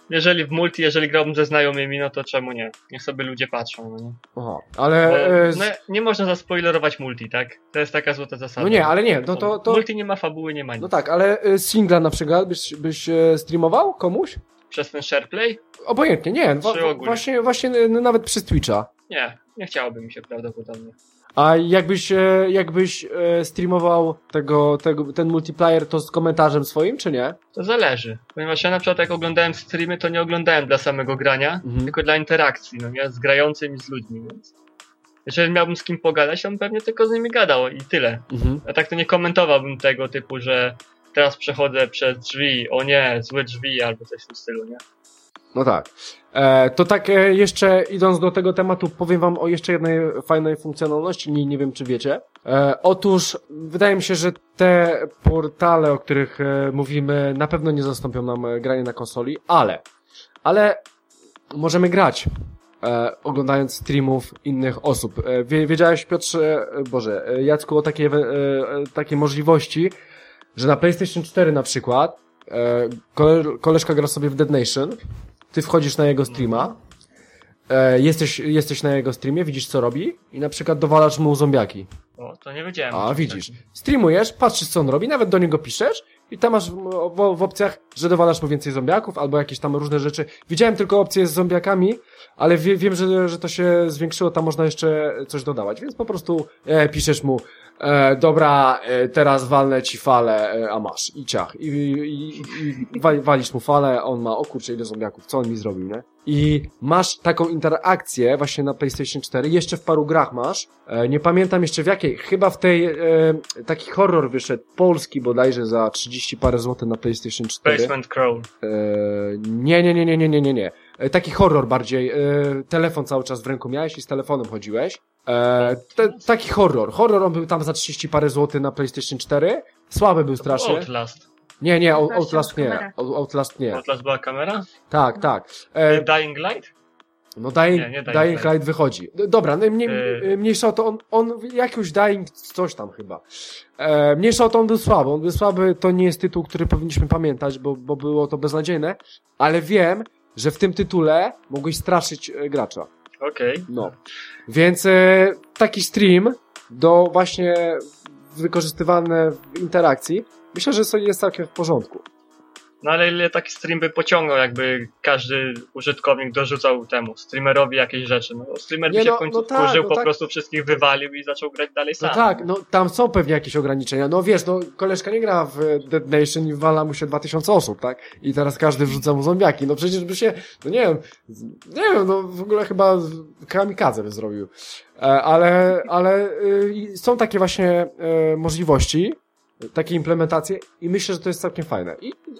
C: jeżeli w multi, jeżeli grałbym ze znajomymi, no to czemu nie? Niech sobie ludzie patrzą, no nie?
B: Aha, ale...
C: Bo, nie można zaspoilerować multi, tak? To jest taka złota zasada.
B: No nie, ale nie, no to...
C: Multi nie ma fabuły, nie ma nic.
B: No tak, ale singla na przykład byś streamował komuś?
C: Przez ten SharePlay?
B: Obojętnie, nie. Właśnie nawet przez Twitcha.
C: Nie chciałoby mi się prawdopodobnie.
B: A jakbyś streamował ten multiplayer, to z komentarzem swoim, czy nie?
C: To zależy. Ponieważ ja na przykład jak oglądałem streamy, to nie oglądałem dla samego grania, tylko dla interakcji, no nie? Z grającymi, z ludźmi, więc... Jeżeli miałbym z kim pogadać, to bym pewnie tylko z nimi gadał i tyle. A tak to nie komentowałbym tego typu, że teraz przechodzę przez drzwi, o nie, złe drzwi, albo coś w tym stylu, nie?
B: No tak. To tak jeszcze idąc do tego tematu, powiem wam o jeszcze jednej fajnej funkcjonalności, nie wiem czy wiecie. Otóż wydaje mi się, że te portale, o których mówimy, na pewno nie zastąpią nam grania na konsoli, ale możemy grać oglądając streamów innych osób. Wiedziałeś, Piotrze, Jacku, o takiej możliwości, że na PlayStation 4 na przykład koleżka gra sobie w Dead Nation, ty wchodzisz na jego streama, jesteś na jego streamie, widzisz co robi i na przykład dowalasz mu zombiaki.
C: O, to nie wiedziałem.
B: A widzisz, streamujesz, patrzysz co on robi, nawet do niego piszesz i tam masz w opcjach, że dowalasz mu więcej zombiaków albo jakieś tam różne rzeczy. Widziałem tylko opcje z zombiakami, ale wiem, że to się zwiększyło, tam można jeszcze coś dodawać, więc po prostu piszesz mu dobra, teraz walnę ci falę, a masz, i ciach. I walisz mu falę, on ma, o kurczę, ile zombiaków, co on mi zrobił, nie? I masz taką interakcję właśnie na PlayStation 4, jeszcze w paru grach masz, nie pamiętam jeszcze w jakiej, chyba w tej, taki horror wyszedł, polski bodajże za 30 parę złotych na PlayStation 4.
C: Basement Crawl.
B: Nie. Taki horror bardziej, telefon cały czas w ręku miałeś i z telefonem chodziłeś. Taki horror, on był tam za 30 parę złotych na PlayStation 4, słaby był strasznie.
C: Outlast.
B: Nie, Outlast nie. Outlast nie.
C: Outlast była kamera?
B: Tak.
C: Dying Light?
B: No Dying Light wychodzi. Dobra, mniejsza o to, on jakiś Dying coś tam chyba. Mniejsza o to, on był słaby, to nie jest tytuł, który powinniśmy pamiętać, bo było to beznadziejne, ale wiem, że w tym tytule mogłeś straszyć gracza.
C: Okej.
B: No. Więc taki stream do właśnie wykorzystywany w interakcji, myślę, że jest całkiem w porządku.
C: No ale ile taki stream by pociągnął, jakby każdy użytkownik dorzucał temu streamerowi jakieś rzeczy. No streamer by się w końcu wkurzył, po prostu wszystkich wywalił i zaczął grać dalej sam.
B: No tak, no tam są pewnie jakieś ograniczenia. No wiesz, no koleżka nie gra w Dead Nation i wala mu się 2000 osób, tak? I teraz każdy wrzuca mu zombiaki. No przecież by się, no nie wiem, no w ogóle chyba kamikadze by zrobił. Ale są takie właśnie możliwości, takie implementacje i myślę, że to jest całkiem fajne.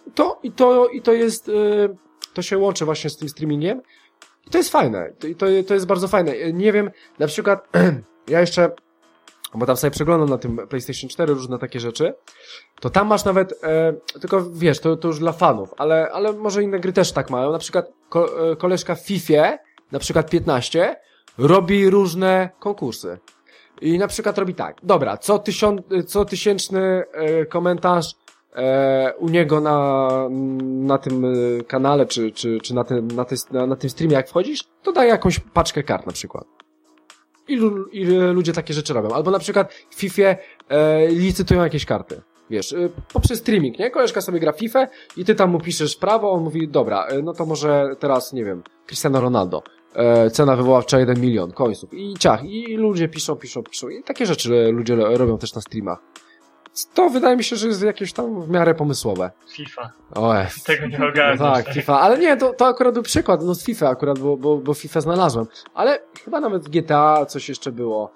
B: I to jest, to się łączy właśnie z tym streamingiem i to jest fajne. To jest bardzo fajne. Nie wiem, na przykład ja jeszcze, bo tam sobie przeglądam na tym PlayStation 4 różne takie rzeczy, to tam masz nawet, tylko wiesz, to już dla fanów, ale może inne gry też tak mają. Na przykład koleżka w FIFA, na przykład 15, robi różne konkursy. I na przykład robi tak, dobra, co tysięczny komentarz u niego na tym kanale, czy na tym streamie jak wchodzisz, to daje jakąś paczkę kart na przykład. I ludzie takie rzeczy robią. Albo na przykład w FIFA licytują jakieś karty. Wiesz, poprzez streaming, nie? Koleżka sobie gra FIFA i ty tam mu piszesz prawo, on mówi, dobra, no to może teraz, nie wiem, Cristiano Ronaldo. Cena wywoławcza 1 milion końców. I ciach. I ludzie piszą. I takie rzeczy ludzie robią też na streamach. To wydaje mi się, że jest jakieś tam w miarę pomysłowe.
C: FIFA.
B: Tego
C: nie ogarniesz.
B: No tak, FIFA. Ale nie, to akurat był przykład. No z FIFA akurat, bo FIFA znalazłem. Ale chyba nawet w GTA coś jeszcze było.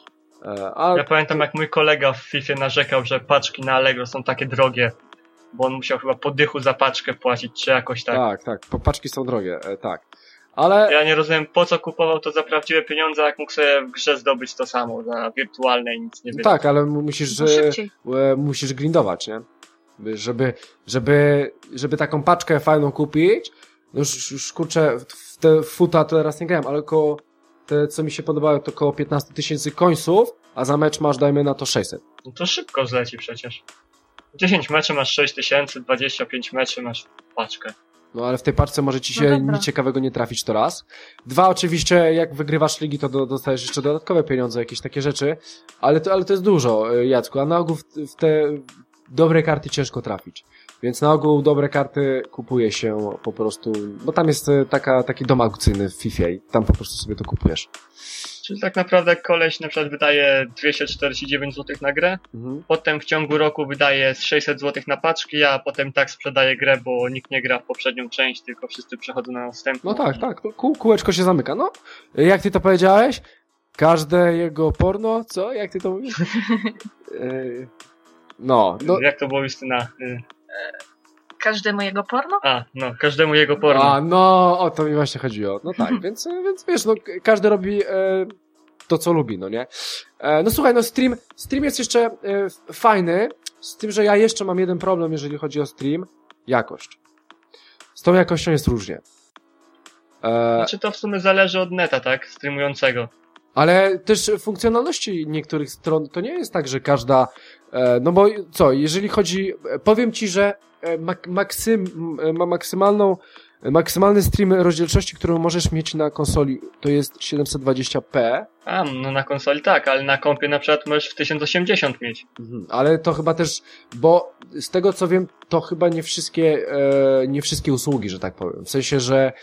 C: Ja pamiętam, jak mój kolega w FIFA narzekał, że paczki na Allegro są takie drogie. Bo on musiał chyba po dychu za paczkę płacić, czy jakoś tak.
B: Tak. Paczki są drogie, tak. Ale...
C: Ja nie rozumiem, po co kupował to za prawdziwe pieniądze, jak mógł sobie w grze zdobyć to samo, za wirtualne i nic nie wyda.
B: Tak, ale musisz grindować, nie? Żeby taką paczkę fajną kupić, no już kurczę, w te futa to teraz nie grałem, ale te, co mi się podobało, to około 15 000 końców, a za mecz masz, dajmy na to 600.
C: No to szybko zleci przecież. 10 meczy masz 6 000, 25 meczy masz paczkę.
B: No ale w tej paczce może ci się nic ciekawego nie trafić, to raz. Dwa, oczywiście, jak wygrywasz ligi, to dostajesz jeszcze dodatkowe pieniądze, jakieś takie rzeczy, ale to jest dużo, Jacku, a na ogół w te dobre karty ciężko trafić. Więc na ogół dobre karty kupuje się po prostu, bo tam jest taki dom aukcyjny w FIFA i tam po prostu sobie to kupujesz.
C: Czyli tak naprawdę koleś na przykład wydaje 249 zł na grę, potem w ciągu roku wydaje 600 zł na paczki, a potem tak sprzedaje grę, bo nikt nie gra w poprzednią część, tylko wszyscy przechodzą na następną.
B: No tak, to kółeczko się zamyka. No, jak ty to powiedziałeś? Każde jego porno, co? Jak ty to mówisz? No.
C: Jak to było, Justyna?
D: Każdemu jego porno?
C: Każdemu jego porno.
B: No, o to mi właśnie chodziło. No tak, więc wiesz, no, każdy robi to, co lubi, no nie? No słuchaj, no stream jest jeszcze fajny, z tym, że ja jeszcze mam jeden problem, jeżeli chodzi o stream. Jakość. Z tą jakością jest różnie.
C: Znaczy to w sumie zależy od neta, tak? Streamującego.
B: Ale też funkcjonalności niektórych stron, to nie jest tak, że każda, no bo co, jeżeli chodzi, powiem ci, że maksymalny stream rozdzielczości, którą możesz mieć na konsoli, to jest 720p.
C: No na konsoli tak, ale na kompie na przykład możesz w 1080 mieć.
B: Ale to chyba też, bo z tego co wiem, to chyba nie wszystkie usługi, że tak powiem. W sensie, że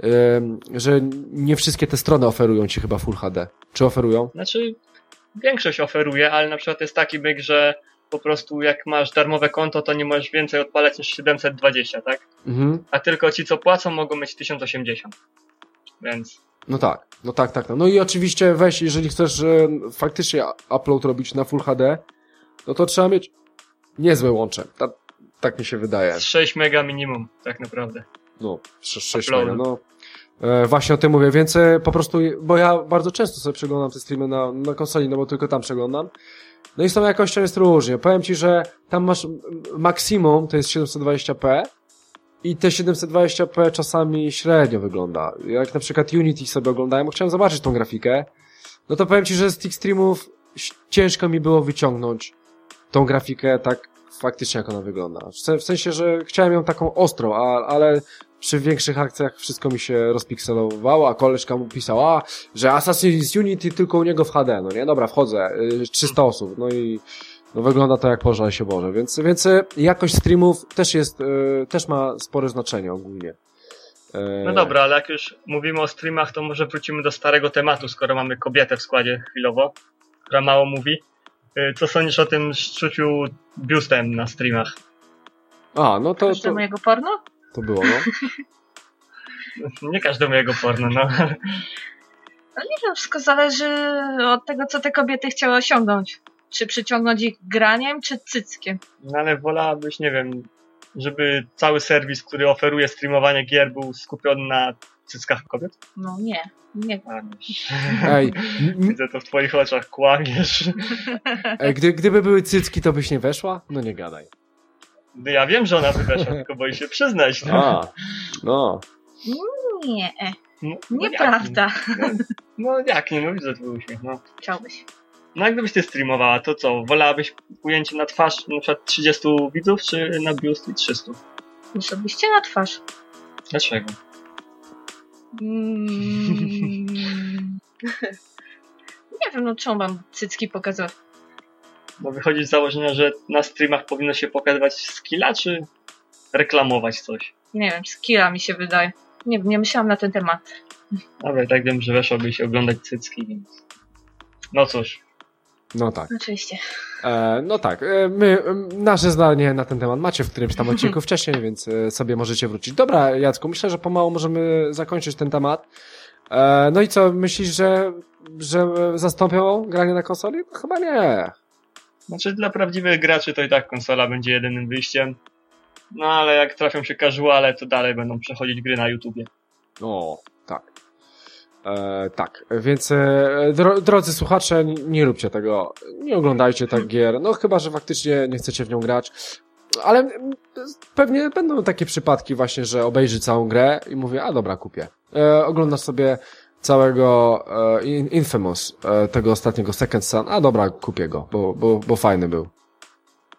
B: nie wszystkie te strony oferują ci chyba Full HD. Czy oferują?
C: Znaczy, większość oferuje, ale na przykład jest taki byk, że po prostu jak masz darmowe konto, to nie możesz więcej odpalać niż 720, tak? A tylko ci, co płacą, mogą mieć 1080. Więc...
B: No tak. No i oczywiście weź, jeżeli chcesz faktycznie upload robić na Full HD, no to trzeba mieć niezłe łącze. Tak mi się wydaje.
C: 6 mega minimum, tak naprawdę.
B: No, 6 mega, no. Właśnie o tym mówię, więc po prostu, bo ja bardzo często sobie przeglądam te streamy na konsoli, no bo tylko tam przeglądam. No i z tą jakością jest różnie. Powiem ci, że tam masz maksimum, to jest 720p i te 720p czasami średnio wygląda. Jak na przykład Unity sobie oglądałem, bo chciałem zobaczyć tą grafikę, no to powiem ci, że z tych streamów ciężko mi było wyciągnąć tą grafikę tak faktycznie jak ona wygląda. W sensie, że chciałem ją taką ostrą, ale przy większych akcjach wszystko mi się rozpikselowało, a koleżka mu pisała, że Assassin's Unity tylko u niego w HD, no nie? Dobra, wchodzę, 300 osób, no i no wygląda to jak pożal się Boże, więc jakość streamów też ma spore znaczenie ogólnie.
C: No dobra, ale jak już mówimy o streamach, to może wrócimy do starego tematu, skoro mamy kobietę w składzie chwilowo, która mało mówi. Co sądzisz o tym szczuciu biustem na streamach?
B: No to...
D: Każdemu jego porno?
B: To było, no.
C: Nie każdemu jego porno, no.
D: No nie wiem, wszystko zależy od tego, co te kobiety chciały osiągnąć. Czy przyciągnąć ich graniem, czy cyckiem.
C: No ale wolałabyś, nie wiem, żeby cały serwis, który oferuje streamowanie gier, był skupiony na cyckach kobiet?
D: No nie.
B: Ej,
C: widzę to w twoich oczach, kłamiesz.
B: Ej, gdyby były cycki, to byś nie weszła? No nie gadaj.
C: Ja wiem, że ona by weszła, tylko boi się przyznać.
B: No.
D: Nie. Nieprawda.
C: No jak nie, no widzę twój uśmiech, no.
D: Chciałbyś.
C: No jak gdybyś ty streamowała, to co? Wolałabyś ujęcie na twarz na przykład 30 widzów, czy na biust i 300?
D: Osobiście na twarz.
C: Dlaczego?
D: Nie wiem, no czemu mam cycki pokazywać?
C: No wychodzi z założenia, że na streamach powinno się pokazywać skilla, czy reklamować coś?
D: Nie wiem, skilla mi się wydaje. Nie myślałam na ten temat.
C: Dobra, tak wiem, że weszłobyś oglądać cycki, więc... No cóż.
B: No tak.
D: Oczywiście.
B: No tak, nasze zdanie na ten temat macie w którymś tam odcinku wcześniej, więc sobie możecie wrócić. Dobra, Jacku, myślę, że pomału możemy zakończyć ten temat. No i co, myślisz, że zastąpią granie na konsoli? No, chyba nie.
C: Znaczy dla prawdziwych graczy to i tak konsola będzie jedynym wyjściem. No ale jak trafią się casuale, to dalej będą przechodzić gry na YouTubie.
B: O, tak. Tak, więc drodzy słuchacze, nie róbcie tego, nie oglądajcie tak gier, no chyba, że faktycznie nie chcecie w nią grać, ale pewnie będą takie przypadki właśnie, że obejrzy całą grę i mówię, a dobra, kupię. Oglądasz sobie całego Infamous, tego ostatniego Second Son, a dobra, kupię go, bo fajny był.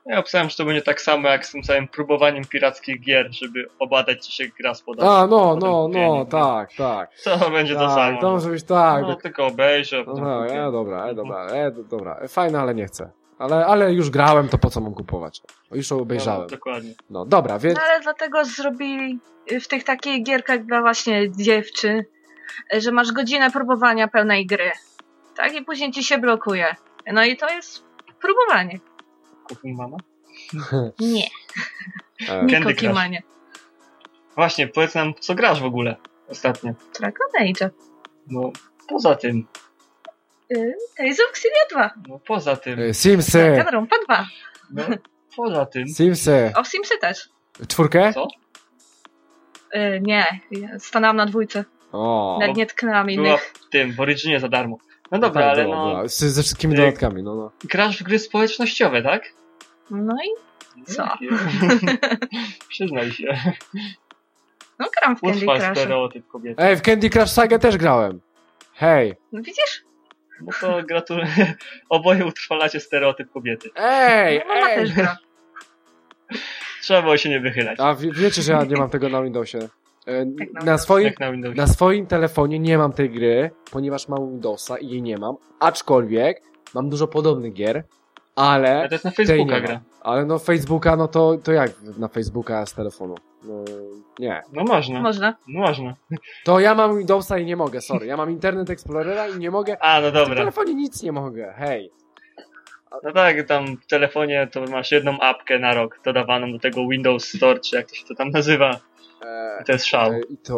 C: Ja obstawiam, że to będzie tak samo jak z tym całym próbowaniem pirackich gier, żeby obadać, czy się gra spodoba.
B: A, no,
C: Potem
B: no,
C: kupienie,
B: no, tak.
C: To będzie to samo.
B: To może być tak.
C: No, tylko obejrzę, potem
B: Aha,
C: kupię.
B: dobra. Fajne, ale nie chcę. Ale już grałem, to po co mam kupować? Już obejrzałem.
C: No, dokładnie.
B: No, dobra, więc...
D: No ale dlatego zrobili w tych takich gierkach dla właśnie dziewczyn, że masz godzinę próbowania pełnej gry. Tak? I później ci się blokuje. No i to jest próbowanie.
C: Kup mi mama.
D: Nie.
B: E,
D: Nie
C: Candy Crush.
D: kokimanie.
C: Właśnie, powiedz nam, co grasz w ogóle ostatnio?
D: Dragon Age.
C: No, poza tym.
D: Tales of Xillia 2.
C: No, poza tym.
B: Simsy!
D: Danganronpa 2.
C: No, poza tym.
B: Simsy!
D: O Simsy też.
B: 4?
C: Co?
D: Nie, ja stanęłam na 2.
B: O,
D: Nawet nie tknęłam
C: Była
D: innych.
C: w tym, w Originie za darmo. No dobra,
B: tak
C: ale
B: było,
C: no,
B: było. Ze wszystkimi
C: Ej.
B: dodatkami, no.
C: grasz w gry społecznościowe, tak?
D: No i co?
C: Przyznaj się.
D: no gram w Candy
C: Utrwal
D: Crush.
C: stereotyp kobiety.
B: Ej, w Candy Crush Saga też grałem. Hej!
D: No widzisz?
C: No to gratuluję. Oboje utrwalacie stereotyp kobiety.
B: Ej!
D: No, mama też gra.
C: Trzeba było się nie wychylać.
B: A wiecie, że ja nie mam tego na Windowsie.
D: Tak, no.
B: Na
C: Jak na Windowsie.
B: na swoim telefonie nie mam tej gry, ponieważ mam Windowsa i jej nie mam. Aczkolwiek mam dużo podobnych gier,
C: Ale
B: ale
C: to jest na
B: tej
C: Facebooka
B: nie ma.
C: gra.
B: Ale no Facebooka, no to jak na Facebooka z telefonu? No, nie.
C: No można.
D: Można.
C: No można.
B: To ja mam Windowsa i nie mogę, sorry. Ja mam Internet Explorera i nie mogę.
C: A, no
B: W tym
C: dobra.
B: telefonie nic nie mogę, hej.
C: No tak, tam w telefonie to masz jedną apkę na rok dodawaną do tego Windows Store, czy jak to się to tam nazywa. I to jest szał.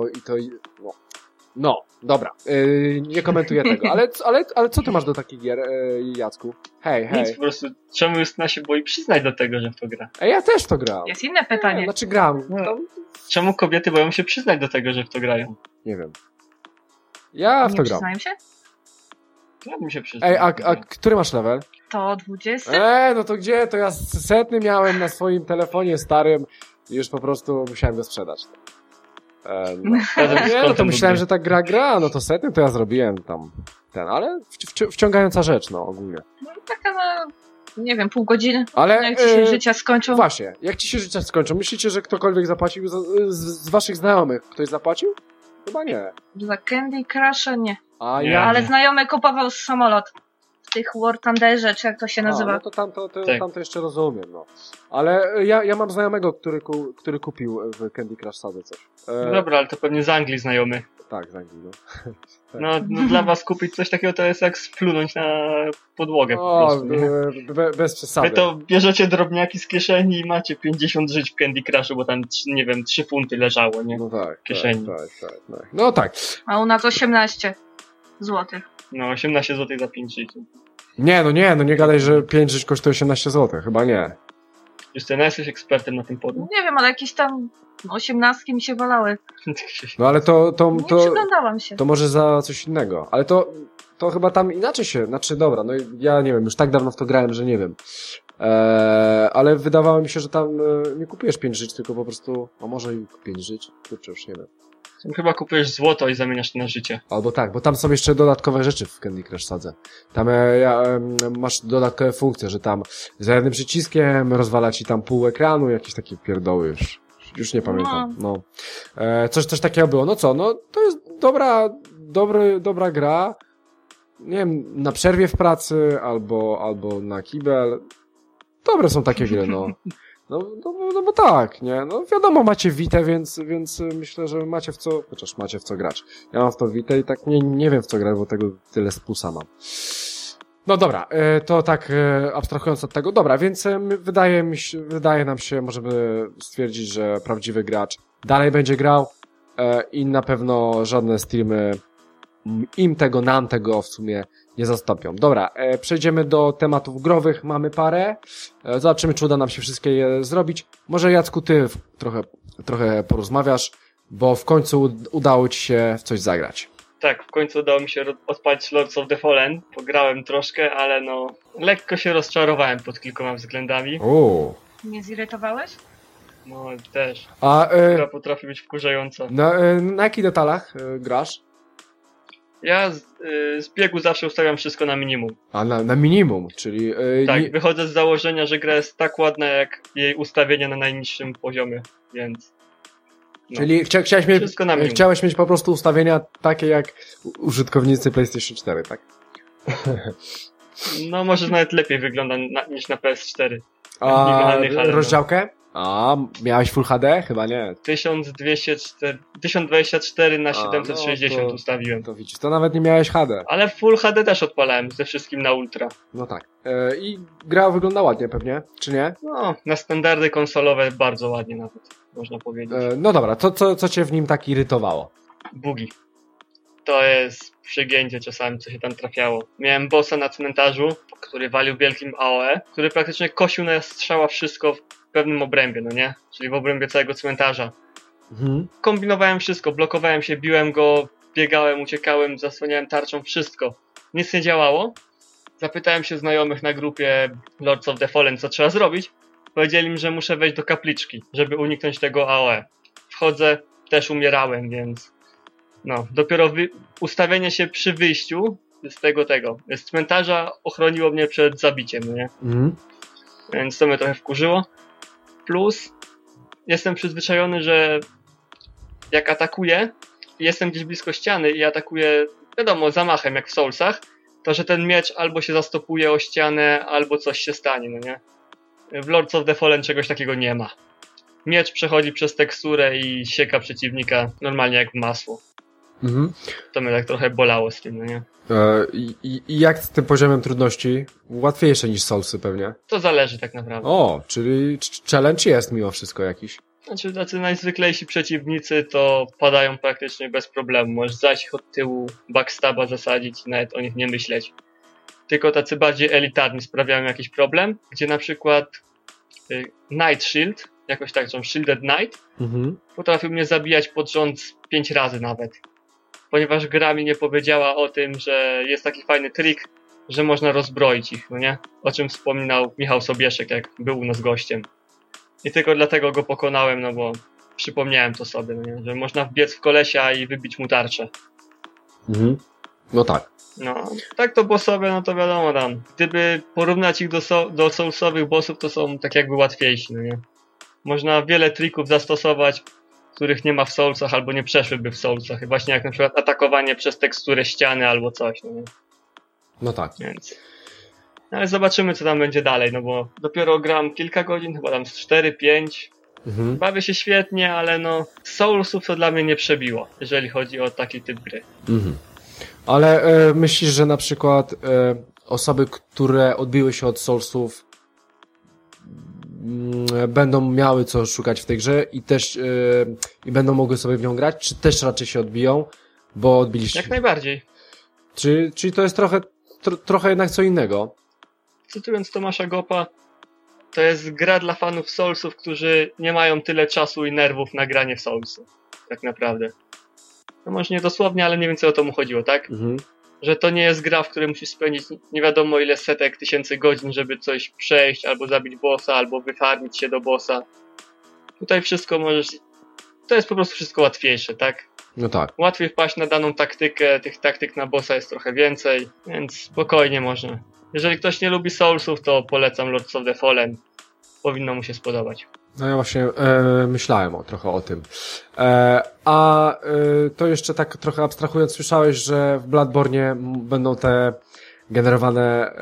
B: No, dobra. Nie komentuję tego. Ale co ty masz do takich gier, Jacku? Hej.
C: Nic, po prostu czemu Justyna się boi przyznać do tego, że w to gra?
B: Ej, ja też w to grałem.
D: Jest inne pytanie.
B: Znaczy gram.
C: No. Czemu kobiety boją się przyznać do tego, że w to grają?
B: Nie wiem. Ja w
D: Nie
B: to gram.
D: przyznają się?
C: Ja bym się przyznał.
B: Ej, a który masz level?
D: To 20?
B: No to gdzie? To ja 100 miałem na swoim telefonie starym i już po prostu musiałem go sprzedać. No.
C: Razem z
B: Nie, no
C: kontem
B: to
C: do
B: myślałem,
C: gry.
B: że tak gra, no to 100 to ja zrobiłem tam ale wciągająca rzecz, no ogólnie.
D: No, taka na, nie wiem, pół godziny.
B: Ale
D: Jak ci się życia skończą.
B: właśnie, jak ci się życia skończą? Myślicie, że ktokolwiek zapłacił z waszych znajomych? Ktoś zapłacił? Chyba nie.
D: Za Candy Crusha nie.
B: A
C: Nie.
B: ja...
D: Ale znajomy kupował samolot. W tych War Thunderze, czy jak to się nazywa.
B: No to tamto
C: Tak.
B: jeszcze rozumiem, no. Ale ja mam znajomego, który kupił w Candy Crush Sadze coś.
C: No dobra, ale to pewnie z Anglii znajomy.
B: Tak, z Anglii, no.
C: No dla was kupić coś takiego to jest jak splunąć na podłogę po
B: O,
C: prostu. Nie?
B: bez przesady.
C: Wy to bierzecie drobniaki z kieszeni i macie 50 żyć w Candy Crushu, bo tam, nie wiem, 3 funty leżało, nie?
B: No tak,
C: kieszeni.
B: tak. No tak.
D: A u nas 18 złotych.
C: No 18 zł za 5 żyć.
B: Nie gadaj, że 5 żyć kosztuje 18 zł, chyba nie.
C: Justyna, jesteś ekspertem na tym polu.
D: Nie wiem, ale jakieś tam 18 mi się walały.
B: No ale
D: Nie przyglądałam się.
B: to może za coś innego. Ale to chyba tam inaczej się, znaczy dobra, no ja nie wiem, już tak dawno w to grałem, że nie wiem. Ale wydawało mi się, że tam nie kupujesz 5 żyć, tylko po prostu, a może i 5 żyć, kurczę, już nie wiem.
C: Chyba kupujesz złoto i zamieniasz to na życie.
B: Albo tak, bo tam są jeszcze dodatkowe rzeczy w Candy Crush Sadze. Tam masz dodatkowe funkcje, że tam za jednym przyciskiem rozwala ci tam pół ekranu, jakieś takie pierdoły już nie pamiętam. No. Coś takiego było. No co, no to jest dobra gra. Nie wiem, na przerwie w pracy albo na kibel. Dobre są takie gry, no. No bo tak, nie? No wiadomo, macie Vitę, więc myślę, że macie w co grać. Ja mam w to Vitę i tak nie wiem w co grać, bo tego tyle z plusa mam. No dobra, to tak abstrahując od tego. Dobra, więc wydaje nam się, możemy stwierdzić, że prawdziwy gracz dalej będzie grał i na pewno żadne streamy nam tego w sumie nie zastąpią. Dobra, przejdziemy do tematów growych. Mamy parę. Zobaczymy, czy uda nam się wszystkie je zrobić. Może Jacku, ty trochę porozmawiasz, bo w końcu udało ci się w coś zagrać.
C: Tak, w końcu udało mi się odpalić Lords of the Fallen. Pograłem troszkę, ale no lekko się rozczarowałem pod kilkoma względami.
D: Nie zirytowałeś?
C: No też.
B: A
C: Gra potrafi być wkurzająca.
B: na jakich detalach grasz?
C: Ja z biegu zawsze ustawiam wszystko na minimum.
B: A na minimum, czyli...
C: Tak, wychodzę z założenia, że gra jest tak ładna, jak jej ustawienie na najniższym poziomie, więc... No.
B: Czyli chciałeś mieć po prostu ustawienia takie jak użytkownicy PlayStation 4, tak?
C: No może nawet lepiej wygląda niż na PS4.
B: A rozdziałkę? A, miałeś Full HD? Chyba nie.
C: 1024 na 760 ustawiłem.
B: To widzisz, to nawet nie miałeś HD.
C: Ale Full HD też odpalałem, ze wszystkim na ultra.
B: No tak. I gra wygląda ładnie pewnie, czy nie?
C: No, na standardy konsolowe bardzo ładnie nawet, można powiedzieć.
B: No dobra, to co cię w nim tak irytowało?
C: Bugi. To jest przegięcie czasami, co się tam trafiało. Miałem bossa na cmentarzu, który walił wielkim AOE, który praktycznie kosił na strzała wszystko w pewnym obrębie, no nie? Czyli w obrębie całego cmentarza. Kombinowałem wszystko, blokowałem się, biłem go, biegałem, uciekałem, zasłaniałem tarczą, wszystko. Nic nie działało. Zapytałem się znajomych na grupie Lords of the Fallen, co trzeba zrobić. Powiedzieli mi, że muszę wejść do kapliczki, żeby uniknąć tego AOE. Wchodzę, też umierałem, więc... No, dopiero ustawienie się przy wyjściu z cmentarza ochroniło mnie przed zabiciem, no nie? Więc to mnie trochę wkurzyło. Plus jestem przyzwyczajony, że jak atakuję i jestem gdzieś blisko ściany i atakuję, wiadomo, zamachem jak w Soulsach, to że ten miecz albo się zastopuje o ścianę, albo coś się stanie, no nie? W Lords of the Fallen czegoś takiego nie ma. Miecz przechodzi przez teksturę i sieka przeciwnika normalnie jak w masło. To mnie tak trochę bolało z tym, no nie?
B: I jak z tym poziomem trudności? Łatwiejsze niż Soulsy pewnie.
C: To zależy tak naprawdę.
B: O, czyli challenge jest mimo wszystko jakiś.
C: Znaczy, tacy najzwyklejsi przeciwnicy to padają praktycznie bez problemu. Możesz zajść ich od tyłu, backstaba zasadzić i nawet o nich nie myśleć. Tylko tacy bardziej elitarni sprawiają jakiś problem, gdzie na przykład Night Shield, jakoś tak, są Shielded Knight, potrafił mnie zabijać pod rząd 5 razy nawet. Ponieważ gra mi nie powiedziała o tym, że jest taki fajny trik, że można rozbroić ich, no nie? O czym wspominał Michał Sobieszek, jak był u nas gościem. I tylko dlatego go pokonałem, no bo przypomniałem to sobie, no nie? Że można wbiec w kolesia i wybić mu tarczę.
B: No tak.
C: No, tak to bossowie, no to wiadomo tam. Gdyby porównać ich do soulsowych bossów, to są tak jakby łatwiejsi, no nie? Można wiele trików zastosować, których nie ma w Soulsach albo nie przeszłyby w Soulsach. Właśnie jak na przykład atakowanie przez teksturę ściany albo coś. No, nie?
B: No tak.
C: Więc... Ale zobaczymy, co tam będzie dalej, no bo dopiero gram kilka godzin, chyba tam z 4-5. Bawię się świetnie, ale no Soulsów to dla mnie nie przebiło, jeżeli chodzi o taki typ gry.
B: Ale myślisz, że na przykład osoby, które odbiły się od Soulsów, będą miały co szukać w tej grze i też i będą mogły sobie w nią grać, czy też raczej się odbiją, bo odbiliście...
C: Jak najbardziej.
B: Czyli to jest trochę jednak co innego.
C: Cytując Tomasza Gopa, to jest gra dla fanów Soulsów, którzy nie mają tyle czasu i nerwów na granie w Soulsy. Tak naprawdę. No może nie dosłownie, ale mniej więcej o to mu chodziło, tak? Że to nie jest gra, w której musisz spędzić nie wiadomo ile setek tysięcy godzin, żeby coś przejść, albo zabić bossa, albo wyfarmić się do bossa. Tutaj wszystko możesz... To jest po prostu wszystko łatwiejsze, tak?
B: No tak.
C: Łatwiej wpaść na daną taktykę, tych taktyk na bossa jest trochę więcej, więc spokojnie można. Jeżeli ktoś nie lubi Soulsów, to polecam Lords of the Fallen. Powinno mu się spodobać.
B: No ja właśnie myślałem trochę o tym. To jeszcze tak trochę abstrahując, słyszałeś, że w Bloodborne będą te generowane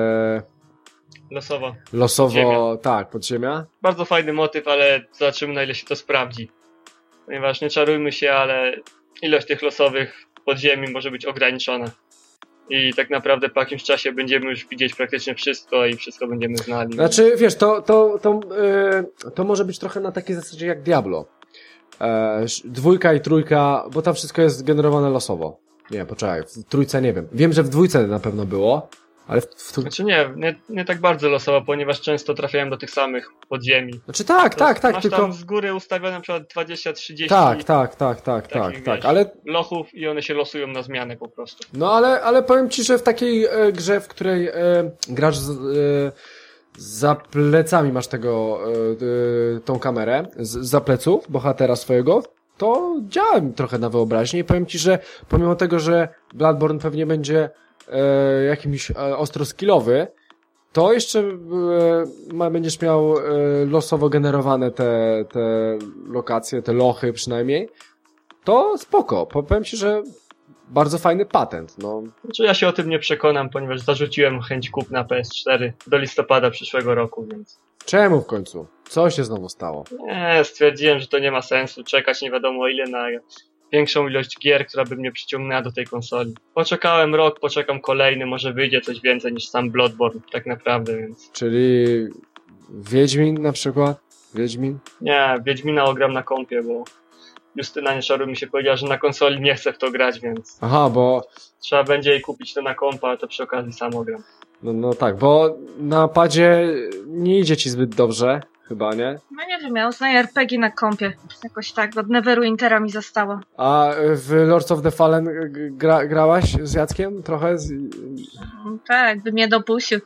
B: losowo, tak, podziemia?
C: Bardzo fajny motyw, ale zobaczymy, na ile się to sprawdzi. Ponieważ nie czarujmy się, ale ilość tych losowych podziemi może być ograniczona. I tak naprawdę po jakimś czasie będziemy już widzieć praktycznie wszystko i wszystko będziemy znali.
B: Znaczy, wiesz, to może być trochę na takiej zasadzie jak Diablo. 2 i 3, bo tam wszystko jest generowane losowo. Nie, poczekaj, w 3 nie wiem. Wiem, że w 2 na pewno było, ale
C: Znaczy nie tak bardzo losowo, ponieważ często trafiałem do tych samych podziemi.
B: Znaczy tak,
C: masz
B: tylko...
C: tam z góry ustawione na przykład 20-30
B: tak, ale...
C: lochów i one się losują na zmianę po prostu.
B: No ale powiem ci, że w takiej grze, w której grasz za plecami masz tą kamerę, za pleców bohatera swojego, to działa mi trochę na wyobraźnię i powiem ci, że pomimo tego, że Bloodborne pewnie będzie jakimś ostro skillowy, to jeszcze będziesz miał losowo generowane te lokacje, te lochy przynajmniej, to spoko. Powiem ci, że bardzo fajny patent, no.
C: Znaczy ja się o tym nie przekonam, ponieważ zarzuciłem chęć kupna PS4 do listopada przyszłego roku, więc...
B: Czemu w końcu? Co się znowu stało?
C: Nie, stwierdziłem, że to nie ma sensu czekać nie wiadomo ile na większą ilość gier, która by mnie przyciągnęła do tej konsoli. Poczekałem rok, poczekam kolejny, może wyjdzie coś więcej niż sam Bloodborne, tak naprawdę, więc...
B: Czyli Wiedźmin na przykład? Wiedźmin?
C: Nie, Wiedźmina ogram na kompie, bo Justyna nie szaruj mi się powiedziała, że na konsoli nie chce w to grać, więc
B: Aha, bo...
C: trzeba będzie jej kupić to na kompa, a to przy okazji sam ogram.
B: No tak, bo na padzie nie idzie ci zbyt dobrze, chyba, nie?
D: No nie wiem, ja uznaję RPG na kompie. Jakoś tak, od Neverwintera mi zostało.
B: A w Lords of the Fallen grałaś z Jackiem trochę?
D: Tak, by mnie dopuścił.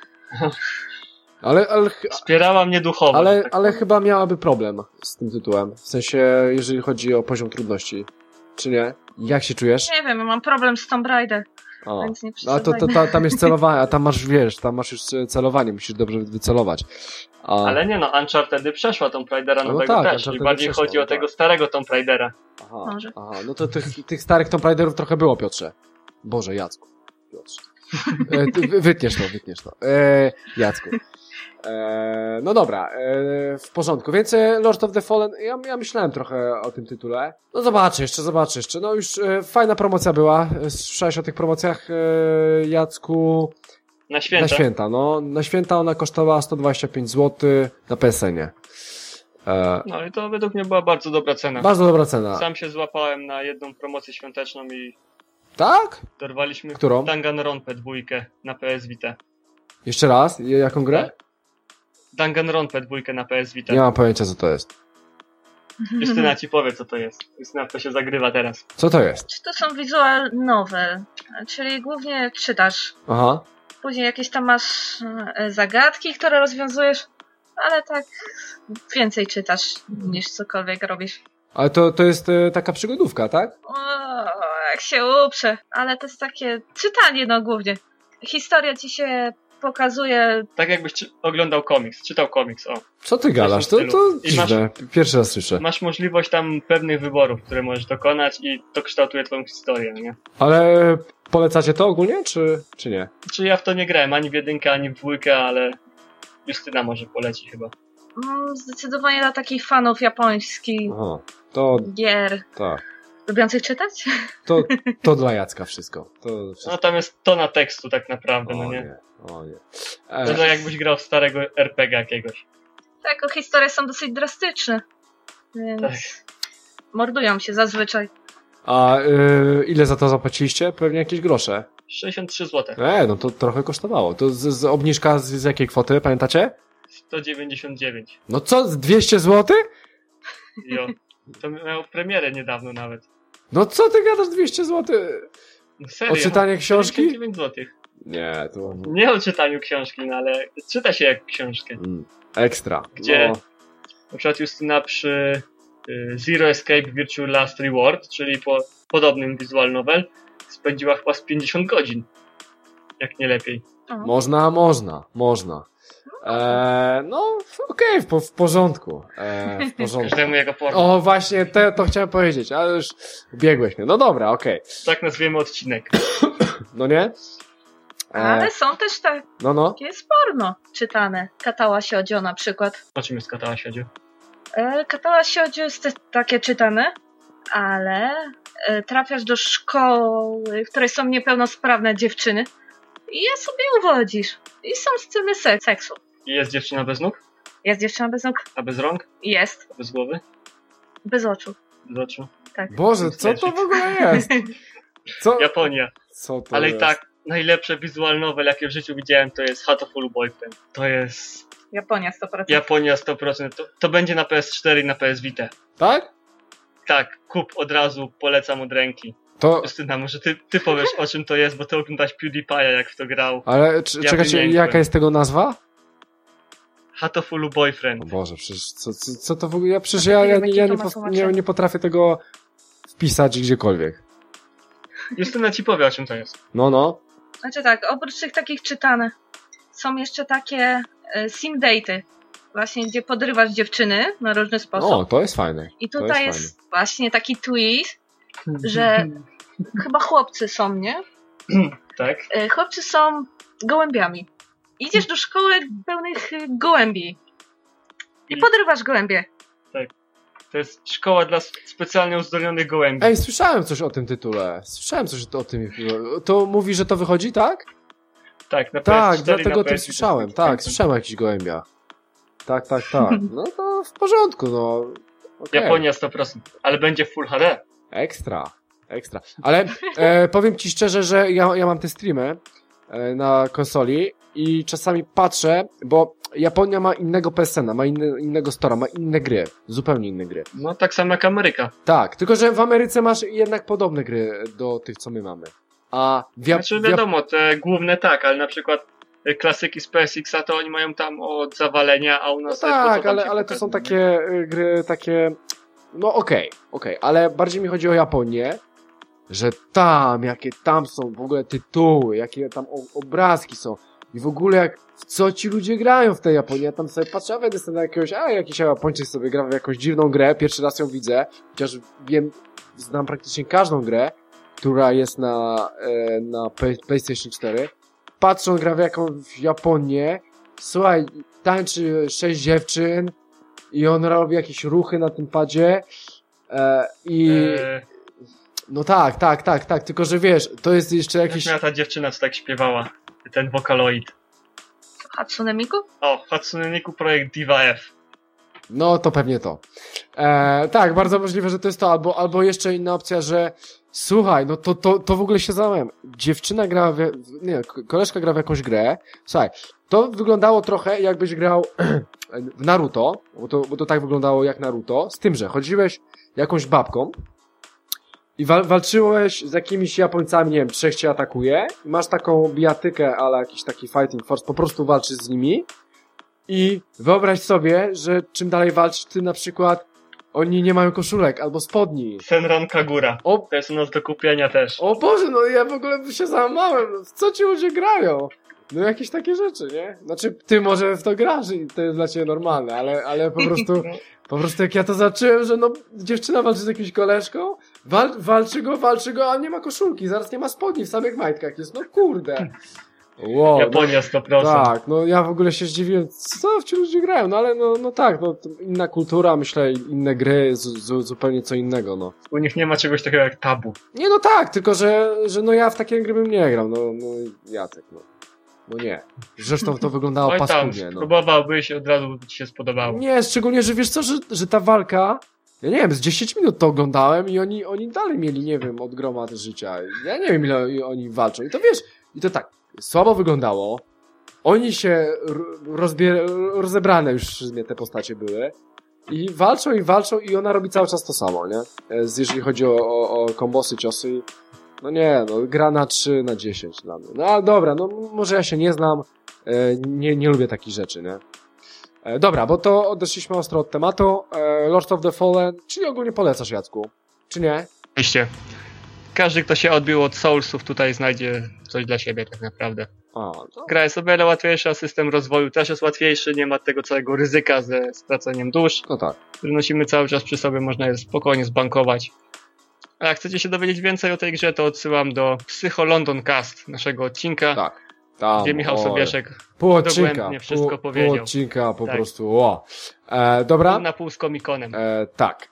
B: Ale
C: Wspierała mnie duchowo. Tak
B: ale chyba miałaby problem z tym tytułem. W sensie, jeżeli chodzi o poziom trudności. Czy nie? Jak się czujesz?
D: Nie wiem, mam problem z Tomb Raider,
B: O.
D: więc nie
B: A to tam jest celowanie, a tam masz, wiesz, tam masz już celowanie, musisz dobrze wycelować.
C: Ale nie no, Uncharted przeszła Tomb Raidera
B: No
C: nowego
B: tak,
C: też.
B: Uncharted
C: I bardziej
B: przeszła,
C: chodzi o
B: no
C: tego
B: tak.
C: starego Tomb Raidera.
B: Aha, no to tych starych Tomb Raiderów trochę było, Piotrze. Boże, Jacku. Piotrze. Wytniesz to. Jacku. No dobra, w porządku. Więc Lord of the Fallen, ja myślałem trochę o tym tytule. No zobaczę jeszcze. No już fajna promocja była. Słyszałeś o tych promocjach, Jacku?
C: Na święta.
B: Na święta, no. Na święta ona kosztowała 125 zł na PSN-ie.
C: No i to według mnie była bardzo dobra cena.
B: Bardzo dobra cena.
C: Sam się złapałem na jedną promocję świąteczną i
B: Tak?
C: dorwaliśmy
B: Którą?
C: Danganronpę 2 na PS Vita.
B: Jeszcze raz? Jaką grę?
C: Danganronpę 2 na PS Vita.
B: Nie mam pojęcia, co to jest.
C: Justyna ci powie, co to jest. Justyna, to się zagrywa teraz.
B: Co to jest?
D: Czy to są visual novel, czyli głównie czytasz.
B: Aha.
D: Później jakieś tam masz zagadki, które rozwiązujesz, ale tak więcej czytasz niż cokolwiek robisz.
B: Ale to jest taka przygodówka, tak?
D: O, jak się uprze, ale to jest takie czytanie, no głównie. Historia ci się pokazuje.
C: Tak jakbyś oglądał komiks, czytał komiks, o.
B: Co ty gadasz? To
C: I
B: dziwne. Pierwszy raz słyszę.
C: Masz możliwość tam pewnych wyborów, które możesz dokonać i to kształtuje twoją historię, nie?
B: Ale polecacie to ogólnie, czy nie?
C: Czy ja w to nie grałem, ani w jedynkę, ani w dwójkę, ale Justyna może poleci chyba.
D: Zdecydowanie dla takich fanów japońskich
B: Aha. To
D: gier.
B: tak.
D: Lubiących czytać?
B: To dla Jacka wszystko. To wszystko.
C: No tam jest tona tekstu tak naprawdę, no nie?
B: O nie.
C: To tak jakbyś grał w starego RPG jakiegoś.
D: Tak, o historie są dosyć drastyczne. Więc
C: Tak.
D: mordują się zazwyczaj.
B: A ile za to zapłaciliście? Pewnie jakieś grosze.
C: 63 zł.
B: No to trochę kosztowało. To z obniżka z jakiej kwoty, pamiętacie?
C: 199.
B: No co, z 200 zł?
C: Jo. To miało premierę niedawno nawet.
B: No co ty gadasz 200 zł?
C: No serio?
B: O czytanie książki?
C: 99 zł.
B: Nie, to...
C: Nie o czytaniu książki, no ale czyta się jak książkę.
B: Ekstra.
C: Gdzie
B: No.
C: na przykład Justyna przy Zero Escape Virtual Last Reward, czyli po podobnym visual novel, spędziła chyba z 50 godzin. Jak nie lepiej.
B: Można. No, okej, w porządku. W porządku.
C: Każdemu jego porno.
B: O, właśnie, to chciałem powiedzieć, ale już ubiegłeś mnie. No dobra, okej.
C: Tak nazwiemy odcinek.
B: No nie?
D: Ale są też takie
B: No.
D: porno czytane. Katała Shoujo na przykład.
C: O czym jest Katała Shoujo?
D: Katała Shoujo jest też takie czytane, ale trafiasz do szkoły, w której są niepełnosprawne dziewczyny i je sobie uwodzisz. I są sceny seksu.
C: I jest dziewczyna bez nóg?
D: Jest dziewczyna bez nóg?
C: A bez rąk?
D: Jest.
C: A bez głowy?
D: Bez oczu.
C: Bez oczu?
D: Tak.
B: Boże, co to w ogóle jest? Co?
C: Japonia.
B: Co to
C: Ale
B: jest?
C: i tak, najlepsze visual novel, jakie w życiu widziałem, to jest Hatoful Boyfriend. To jest
D: Japonia 100%.
C: Japonia 100%. To będzie na PS4 i na PS Vita.
B: Tak?
C: Tak, kup od razu, polecam od ręki.
B: To...
C: Justyna, może ty powiesz o czym to jest, bo ty oglądasz PewDiePie'a jak w to grał.
B: Ale
C: Ja
B: czekajcie,
C: wymiękłem.
B: jaka jest tego nazwa?
C: Hatofulu Boyfriend.
B: O Boże, przecież co to w ogóle... Ja nie potrafię tego wpisać gdziekolwiek.
C: Justyna ci powie, o czym to jest.
B: No.
D: Znaczy tak, oprócz tych takich czytanych są jeszcze takie sim date'y. Właśnie, gdzie podrywasz dziewczyny na różny sposób.
B: O, to jest fajne.
D: I tutaj jest właśnie taki twist, że chyba chłopcy są, nie?
C: Tak.
D: Chłopcy są gołębiami. Idziesz do szkoły pełnych gołębi i podrywasz gołębie.
C: Tak. To jest szkoła dla specjalnie uzdolnionych gołębi.
B: Ej, słyszałem coś o tym tytule. Słyszałem coś o tym. To mówi, że to wychodzi, tak?
C: Tak, na PS4
B: Tak,
C: i
B: dlatego o
C: na
B: tym
C: PS5.
B: słyszałem. Tak, słyszałem o jakichś gołębiach. Tak. No to w porządku, no. Okay.
C: Japonia 100%, ale będzie w Full HD.
B: Ekstra. Ale powiem ci szczerze, że ja mam te streamy na konsoli i czasami patrzę, bo Japonia ma innego PSN-a, ma innego stora, ma inne gry. Zupełnie inne gry.
C: No tak samo jak Ameryka.
B: Tak, tylko że w Ameryce masz jednak podobne gry do tych, co my mamy. A
C: znaczy wiadomo, te główne tak, ale na przykład klasyki z PSX-a to oni mają tam od zawalenia, a u nas...
B: No tak, ale to są takie gry, takie... No okej, ale bardziej mi chodzi o Japonię, że tam, jakie tam są w ogóle tytuły, jakie tam obrazki są i w ogóle w co ci ludzie grają w tej Japonii. Ja tam sobie patrzę, a jestem na jakiś Japończyk sobie gra w jakąś dziwną grę, pierwszy raz ją widzę, chociaż znam praktycznie każdą grę, która jest na PlayStation 4. Patrzę, on gra w jakąś Japonię, słuchaj, tańczy 6 dziewczyn i on robi jakieś ruchy na tym padzie no tak, tylko że wiesz, to jest jeszcze jakiś...
C: Jak miała ta dziewczyna, co tak śpiewała, ten wokaloid.
D: Hatsune Miku?
C: O, Hatsune Miku projekt Diva F.
B: No to pewnie to. Tak, bardzo możliwe, że to jest to, albo jeszcze inna opcja, że słuchaj, no to w ogóle się załamałem. Dziewczyna gra koleżka gra w jakąś grę. Słuchaj, to wyglądało trochę jakbyś grał w Naruto, bo to tak wyglądało jak Naruto, z tym, że chodziłeś jakąś babką i walczyłeś z jakimiś Japońcami, nie wiem, 3 cię atakuje, masz taką bijatykę, ale jakiś taki fighting force, po prostu walczysz z nimi i wyobraź sobie, że czym dalej walczysz, tym na przykład oni nie mają koszulek albo spodni.
C: Senran Kagura. To jest u nas do kupienia też.
B: O Boże, no ja w ogóle się załamałem. W co ci ludzie grają? No jakieś takie rzeczy, nie? Znaczy, ty może w to grasz i to jest dla ciebie normalne, ale po prostu jak ja to zacząłem, że no dziewczyna walczy z jakimś koleżką, walczy go, a nie ma koszulki, zaraz nie ma spodni, w samych majtkach jest, no kurde. Wow,
C: Japonia 100%.
B: Tak, no ja w ogóle się zdziwiłem, co ci ludzie grają, no ale no tak, no inna kultura, myślę, inne gry, zupełnie co innego, no.
C: U nich nie ma czegoś takiego jak tabu.
B: Nie, no tak, tylko że no ja w takie gry bym nie grał, no Jacek, no. No nie. Zresztą to wyglądało paskudnie. No.
C: Próbowałbyś, od razu by ci się spodobało.
B: Nie, szczególnie, że wiesz co, że ta walka, ja nie wiem, z 10 minut to oglądałem i oni dalej mieli, nie wiem, od groma życia. Ja nie wiem, ile oni walczą. I to wiesz, i to tak, słabo wyglądało. Oni się rozebrane już te postacie były. I walczą i ona robi cały czas to samo, nie? Jeżeli chodzi o kombosy, ciosy. No nie, no gra na 3 na 10 dla mnie. No ale dobra, no może ja się nie znam, nie lubię takich rzeczy, nie? Dobra, bo to odeszliśmy ostro od tematu. Lords of the Fallen, czyli ogólnie polecasz, Jacku? Czy nie?
C: Oczywiście. Każdy, kto się odbił od Soulsów, tutaj znajdzie coś dla siebie tak naprawdę. Gra jest o wiele łatwiejsza, system rozwoju też jest łatwiejszy, nie ma tego całego ryzyka ze straceniem dusz.
B: No tak.
C: Który nosimy cały czas przy sobie, można je spokojnie zbankować. A jak chcecie się dowiedzieć więcej o tej grze, to odsyłam do Psycho London Cast, naszego odcinka,
B: tak, tam,
C: gdzie Michał Sobieszek
B: dogłębnie
C: wszystko powiedział.
B: Pół odcinka po prostu, wow. Dobra.
C: Pół na pół z Comic-Conem.
B: Tak.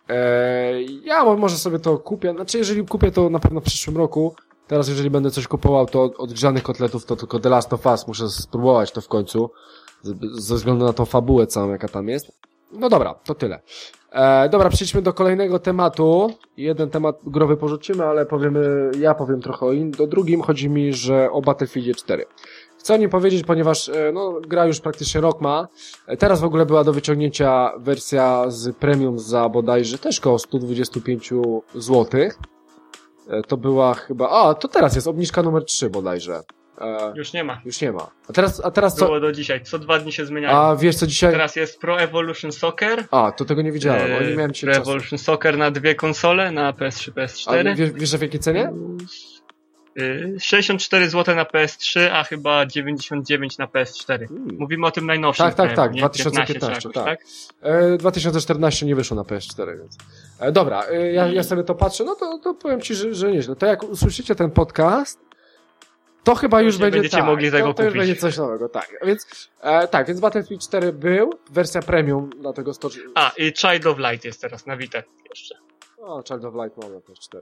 B: Ja może sobie to kupię, znaczy jeżeli kupię to na pewno w przyszłym roku. Teraz jeżeli będę coś kupował, to od grzanych kotletów to tylko The Last of Us, muszę spróbować to w końcu, ze względu na tą fabułę całą, jaka tam jest. No dobra, to tyle. Dobra, przejdźmy do kolejnego tematu. Jeden temat growy porzucimy, ale ja powiem trochę o drugim. Chodzi mi, że o Battlefieldzie 4. Chcę o nim powiedzieć, ponieważ gra już praktycznie rok ma. Teraz w ogóle była do wyciągnięcia wersja z premium za bodajże też koło 125 zł. To była chyba... to teraz jest obniżka numer 3 bodajże.
C: Już nie ma.
B: Już nie ma. A teraz co?
C: Było do dzisiaj. Co 2 dni się zmieniają.
B: A wiesz co dzisiaj?
C: Teraz jest Pro Evolution Soccer.
B: A, to tego nie wiedziałem. Nie miałem
C: Pro Evolution Soccer na 2 konsole, na PS3, PS4.
B: A wiesz w jakiej cenie?
C: 64 zł na PS3, a chyba 99 na PS4. Mówimy o tym najnowszym.
B: Tak,
C: nie?
B: 2015,
C: jakoś, tak?
B: 2014 nie wyszło na PS4, więc. Dobra, ja sobie to patrzę, no to powiem ci, że nieźle. To jak usłyszycie ten podcast, to chyba już będzie
C: będziecie mogli tego kupić.
B: To już będzie coś nowego, tak. Więc Battlefield 4 był, wersja premium, dlatego 100...
C: A, i Child of Light jest teraz na Vita jeszcze.
B: O, Child of Light mam na PS4.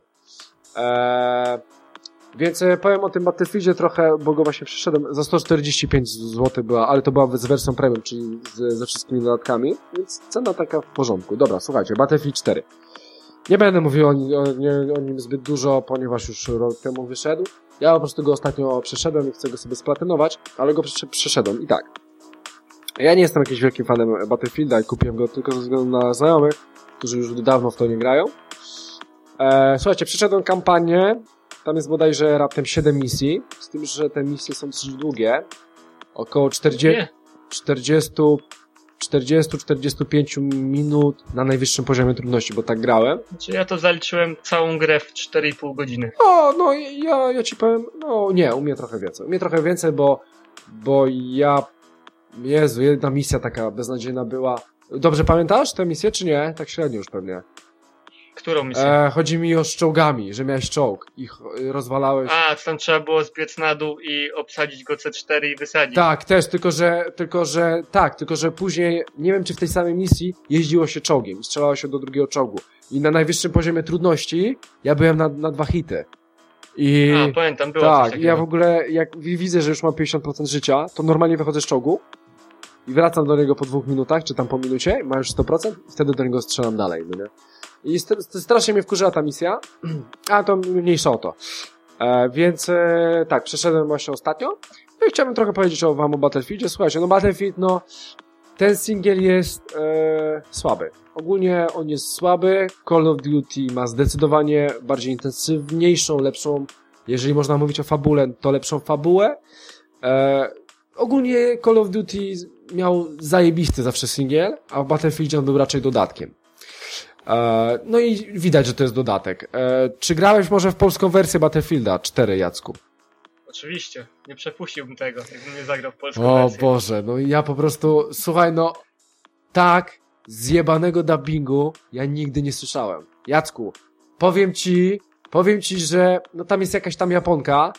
B: Więc powiem o tym Battlefieldzie trochę, bo go właśnie przeszedłem. Za 145 zł była, ale to była z wersją premium, czyli ze wszystkimi dodatkami, więc cena taka w porządku. Dobra, słuchajcie, Battlefield 4. Nie będę mówił o nim zbyt dużo, ponieważ już rok temu wyszedł. Ja po prostu go ostatnio przeszedłem i chcę go sobie splatynować, ale go przeszedłem i tak. Ja nie jestem jakimś wielkim fanem Battlefielda i kupiłem go tylko ze względu na znajomych, którzy już dawno w to nie grają. Słuchajcie, przeszedłem kampanię. Tam jest bodajże raptem 7 misji, z tym, że te misje są dosyć długie. Około 40-45 minut na najwyższym poziomie trudności, bo tak grałem.
C: Znaczy ja to zaliczyłem całą grę w 4,5 godziny.
B: O, no ja ci powiem, no nie, u mnie trochę więcej. U mnie trochę więcej, bo ja... Jezu, jedna misja taka beznadziejna była. Dobrze pamiętasz tę misję, czy nie? Tak średnio już pewnie.
C: Którą misję?
B: Chodzi mi o czołgami, że miałeś czołg i rozwalałeś...
C: A, tam trzeba było zbiec na dół i obsadzić go C4 i wysadzić.
B: Tak, też, tylko że później, nie wiem czy w tej samej misji, jeździło się czołgiem i strzelało się do drugiego czołgu. I na najwyższym poziomie trudności ja byłem na 2 hity.
C: Pamiętam, było
B: tak,
C: coś takiego.
B: ja w ogóle, jak widzę, że już mam 50% życia, to normalnie wychodzę z czołgu i wracam do niego po 2 minutach, czy tam po minucie, mam już 100% i wtedy do niego strzelam dalej, no nie? I strasznie mnie wkurzyła ta misja, a to mniejsza o to. Więc tak, przeszedłem właśnie ostatnio. No i chciałbym trochę powiedzieć wam o Battlefieldzie. Słuchajcie, no Battlefield, no ten singiel jest słaby. Ogólnie on jest słaby. Call of Duty ma zdecydowanie bardziej intensywniejszą, lepszą, jeżeli można mówić o fabule, to lepszą fabułę. Ogólnie Call of Duty miał zajebisty zawsze singiel, a w Battlefieldzie on był raczej dodatkiem. No i widać, że to jest dodatek. Czy grałeś może w polską wersję Battlefielda 4, Jacku?
C: Oczywiście, nie przepuściłbym tego, jakbym nie zagrał w polską wersję.
B: O Boże, no ja po prostu, słuchaj, no tak zjebanego dubbingu ja nigdy nie słyszałem. Jacku, powiem ci, że no tam jest jakaś tam Japonka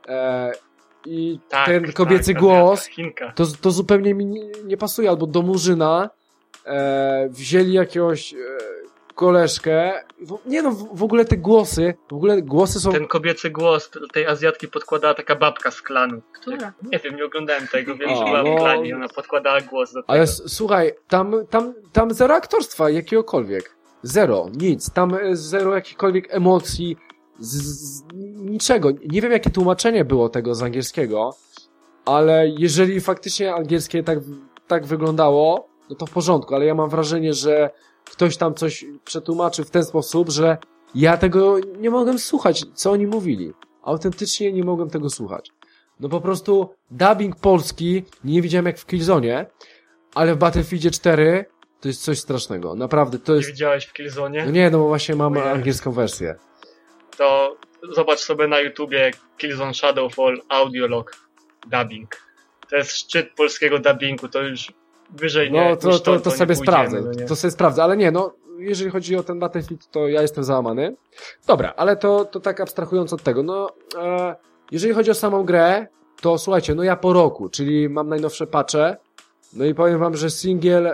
B: i
C: tak,
B: ten kobiecy głos
C: Chinka.
B: to zupełnie mi nie pasuje, albo do Murzyna wzięli jakiegoś koleżkę. Nie no, w ogóle te głosy są...
C: Ten kobiecy głos tej Azjatki podkładała taka babka z klanu.
D: Która?
C: Nie wiem, nie oglądałem tego, wiem, że była w klanie i ona podkładała głos do tego.
B: Ale słuchaj, tam zero aktorstwa jakiegokolwiek. Zero, nic. Tam zero jakichkolwiek emocji, niczego. Nie wiem, jakie tłumaczenie było tego z angielskiego, ale jeżeli faktycznie angielskie tak wyglądało, no to w porządku, ale ja mam wrażenie, że ktoś tam coś przetłumaczy w ten sposób, że ja tego nie mogłem słuchać, co oni mówili. Autentycznie nie mogłem tego słuchać. No po prostu dubbing polski nie widziałem jak w Killzone, ale w Battlefieldzie 4 to jest coś strasznego. Naprawdę, to jest...
C: Nie widziałeś w Killzone?
B: No nie, no bo właśnie mam angielską wersję.
C: To zobacz sobie na YouTubie Killzone Shadowfall Audiolog dubbing. To jest szczyt polskiego dubbingu, to już wyżej nie.
B: No to
C: nie
B: sobie sprawdzę.
C: No nie.
B: To sobie sprawdzę, ale nie, no jeżeli chodzi o ten Battlefield, to ja jestem załamany. Dobra, ale to tak abstrahując od tego, no jeżeli chodzi o samą grę, to słuchajcie, no ja po roku, czyli mam najnowsze patche, no i powiem wam, że singiel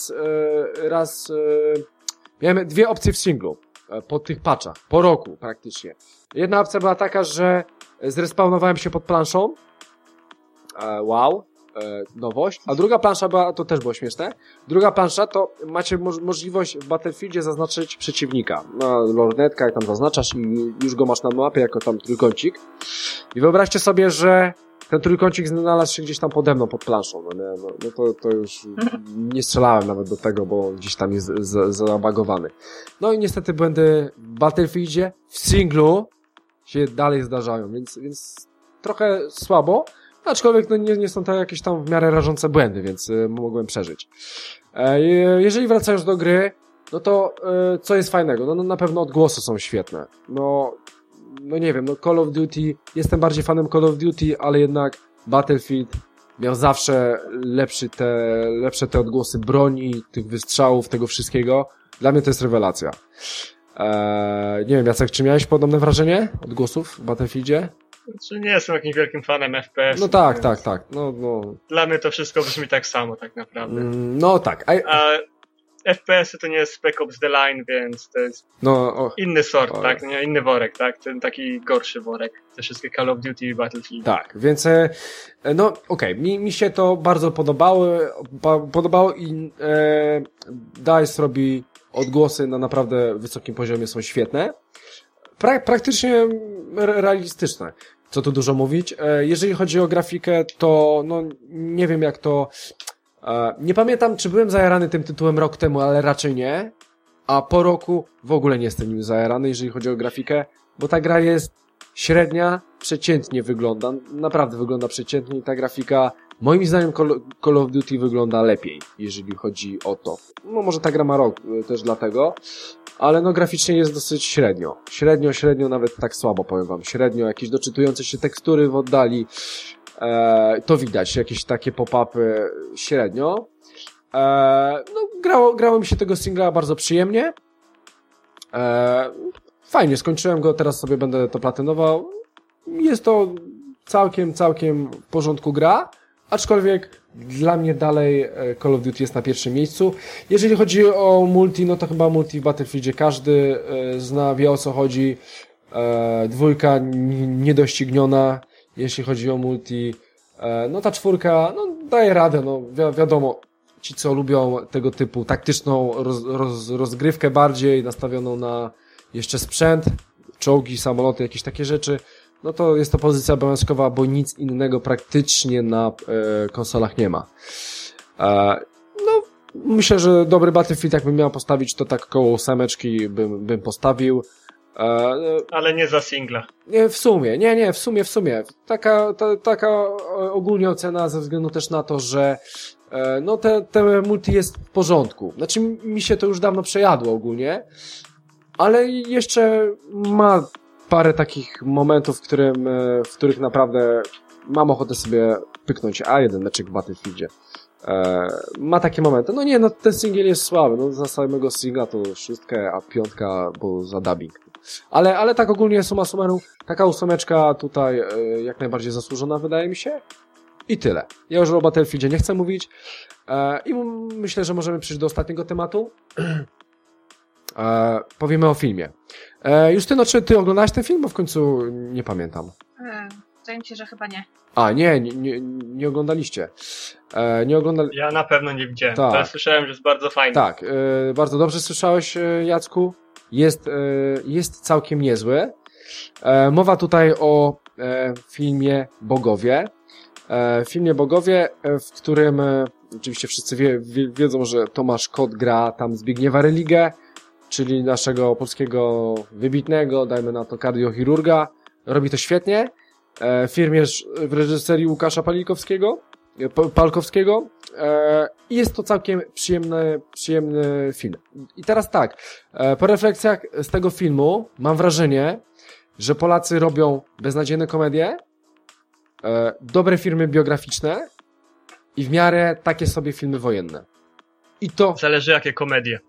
B: miałem 2 opcje w singlu po tych patchach, po roku praktycznie. Jedna opcja była taka, że zrespawnowałem się pod planszą, nowość, a druga plansza była, to też było śmieszne, druga plansza to macie możliwość w Battlefieldzie zaznaczyć przeciwnika, na lornetka jak tam zaznaczasz i już go masz na mapie jako tam trójkącik i wyobraźcie sobie, że ten trójkącik znalazł się gdzieś tam pode mną pod planszą, no nie, no to już nie strzelałem nawet do tego, bo gdzieś tam jest zabagowany. No i niestety błędy w Battlefieldzie w singlu się dalej zdarzają, więc trochę słabo, aczkolwiek no nie są to jakieś tam w miarę rażące błędy, więc mogłem przeżyć. Jeżeli wracając do gry, no to co jest fajnego? No na pewno odgłosy są świetne. No nie wiem, no Call of Duty, jestem bardziej fanem Call of Duty, ale jednak Battlefield miał zawsze lepsze te odgłosy broni, tych wystrzałów, tego wszystkiego. Dla mnie to jest rewelacja. Nie wiem, Jacek, czy miałeś podobne wrażenie odgłosów w Battlefieldzie?
C: Znaczy, nie jestem jakimś wielkim fanem FPS.
B: No tak. No.
C: Dla mnie to wszystko brzmi tak samo, tak naprawdę.
B: No tak.
C: A FPS-y to nie jest Spec Ops The Line, więc to jest inny sort, tak? Nie, inny worek, tak? Ten taki gorszy worek. Te wszystkie Call of Duty i Battlefield.
B: Tak, więc no okej, mi się to bardzo podobało i DICE robi odgłosy na naprawdę wysokim poziomie, są świetne. Praktycznie realistyczne. Co tu dużo mówić. Jeżeli chodzi o grafikę, to no nie wiem jak to... Nie pamiętam, czy byłem zajarany tym tytułem rok temu, ale raczej nie. A po roku w ogóle nie jestem nim zajarany, jeżeli chodzi o grafikę, bo ta gra jest średnia, przeciętnie wygląda. Naprawdę wygląda przeciętnie i ta grafika, moim zdaniem Call of Duty wygląda lepiej, jeżeli chodzi o to. No może ta gra ma rok też dlatego, ale no graficznie jest dosyć średnio. Średnio, nawet tak słabo powiem wam. Średnio, jakieś doczytujące się tekstury w oddali, to widać, jakieś takie pop-upy średnio. No grało mi się tego singla bardzo przyjemnie. Fajnie, skończyłem go, teraz sobie będę to platynował. Jest to całkiem w porządku gra, aczkolwiek dla mnie dalej Call of Duty jest na pierwszym miejscu. Jeżeli chodzi o multi, no to chyba multi w Battlefieldzie każdy zna, wie o co chodzi. Dwójka niedościgniona, jeśli chodzi o multi. No ta czwórka, no daje radę, no wiadomo, ci co lubią tego typu taktyczną rozgrywkę bardziej, nastawioną na jeszcze sprzęt, czołgi, samoloty, jakieś takie rzeczy, no to jest to pozycja obowiązkowa, bo nic innego praktycznie na konsolach nie ma. No, myślę, że dobry Battlefield, jakbym miał postawić, to tak koło 8 bym postawił.
C: Ale nie za singla.
B: Nie, w sumie. Taka ogólnie ocena ze względu też na to, że no te multi jest w porządku. Znaczy mi się to już dawno przejadło ogólnie, ale jeszcze ma parę takich momentów, w których naprawdę mam ochotę sobie pyknąć jeden meczek w Battlefieldzie. Ma takie momenty. No nie, no ten singiel jest słaby. No za samego singla to 6, a 5 bo za dubbing. Ale tak ogólnie summa summarum, taka 8 tutaj jak najbardziej zasłużona wydaje mi się. I tyle. Ja już o Battlefieldzie nie chcę mówić. I myślę, że możemy przejść do ostatniego tematu. Powiemy o filmie. Justyno, czy ty oglądałeś ten film? Bo w końcu nie pamiętam.
D: Wydaje mi się, że chyba nie.
B: Nie oglądaliście.
C: Ja na pewno nie widziałem.
B: Tak.
C: Ale słyszałem, że jest bardzo fajny.
B: Tak, bardzo dobrze słyszałeś, Jacku. Jest całkiem niezły. Mowa tutaj o filmie Bogowie. Filmie Bogowie, w którym oczywiście wszyscy wiedzą, że Tomasz Kot gra tam Zbigniewa Religę, czyli naszego polskiego wybitnego, dajmy na to kardiochirurga. Robi to świetnie. W reżyserii Łukasza Palkowskiego. I jest to całkiem przyjemny film. I teraz tak, po refleksjach z tego filmu mam wrażenie, że Polacy robią beznadziejne komedie, dobre filmy biograficzne i w miarę takie sobie filmy wojenne. I to...
C: Zależy jakie komedie.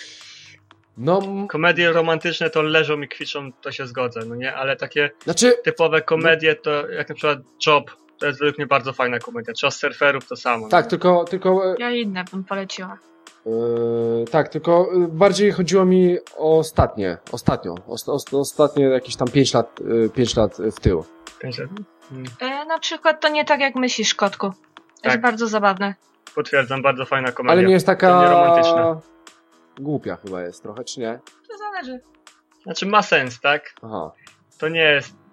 B: No,
C: komedie romantyczne to leżą i kwiczą, to się zgodzę, no nie? Ale takie
B: znaczy,
C: typowe komedie to jak na przykład Job, to jest według mnie bardzo fajna komedia. Czas surferów to samo.
B: Tak, tylko
D: ja inne bym poleciła.
B: Tak, tylko bardziej chodziło mi o ostatnie jakieś tam 5 lat w tył.
C: 5 lat?
D: Na przykład to nie tak jak myślisz, Kotku. Jest
C: Tak.
D: bardzo zabawne.
C: Potwierdzam, bardzo fajna komedia.
B: Ale nie jest taka...
C: Nie romantyczna.
B: Głupia chyba jest trochę, czy nie?
D: To zależy.
C: Znaczy ma sens, tak?
B: Aha.
C: To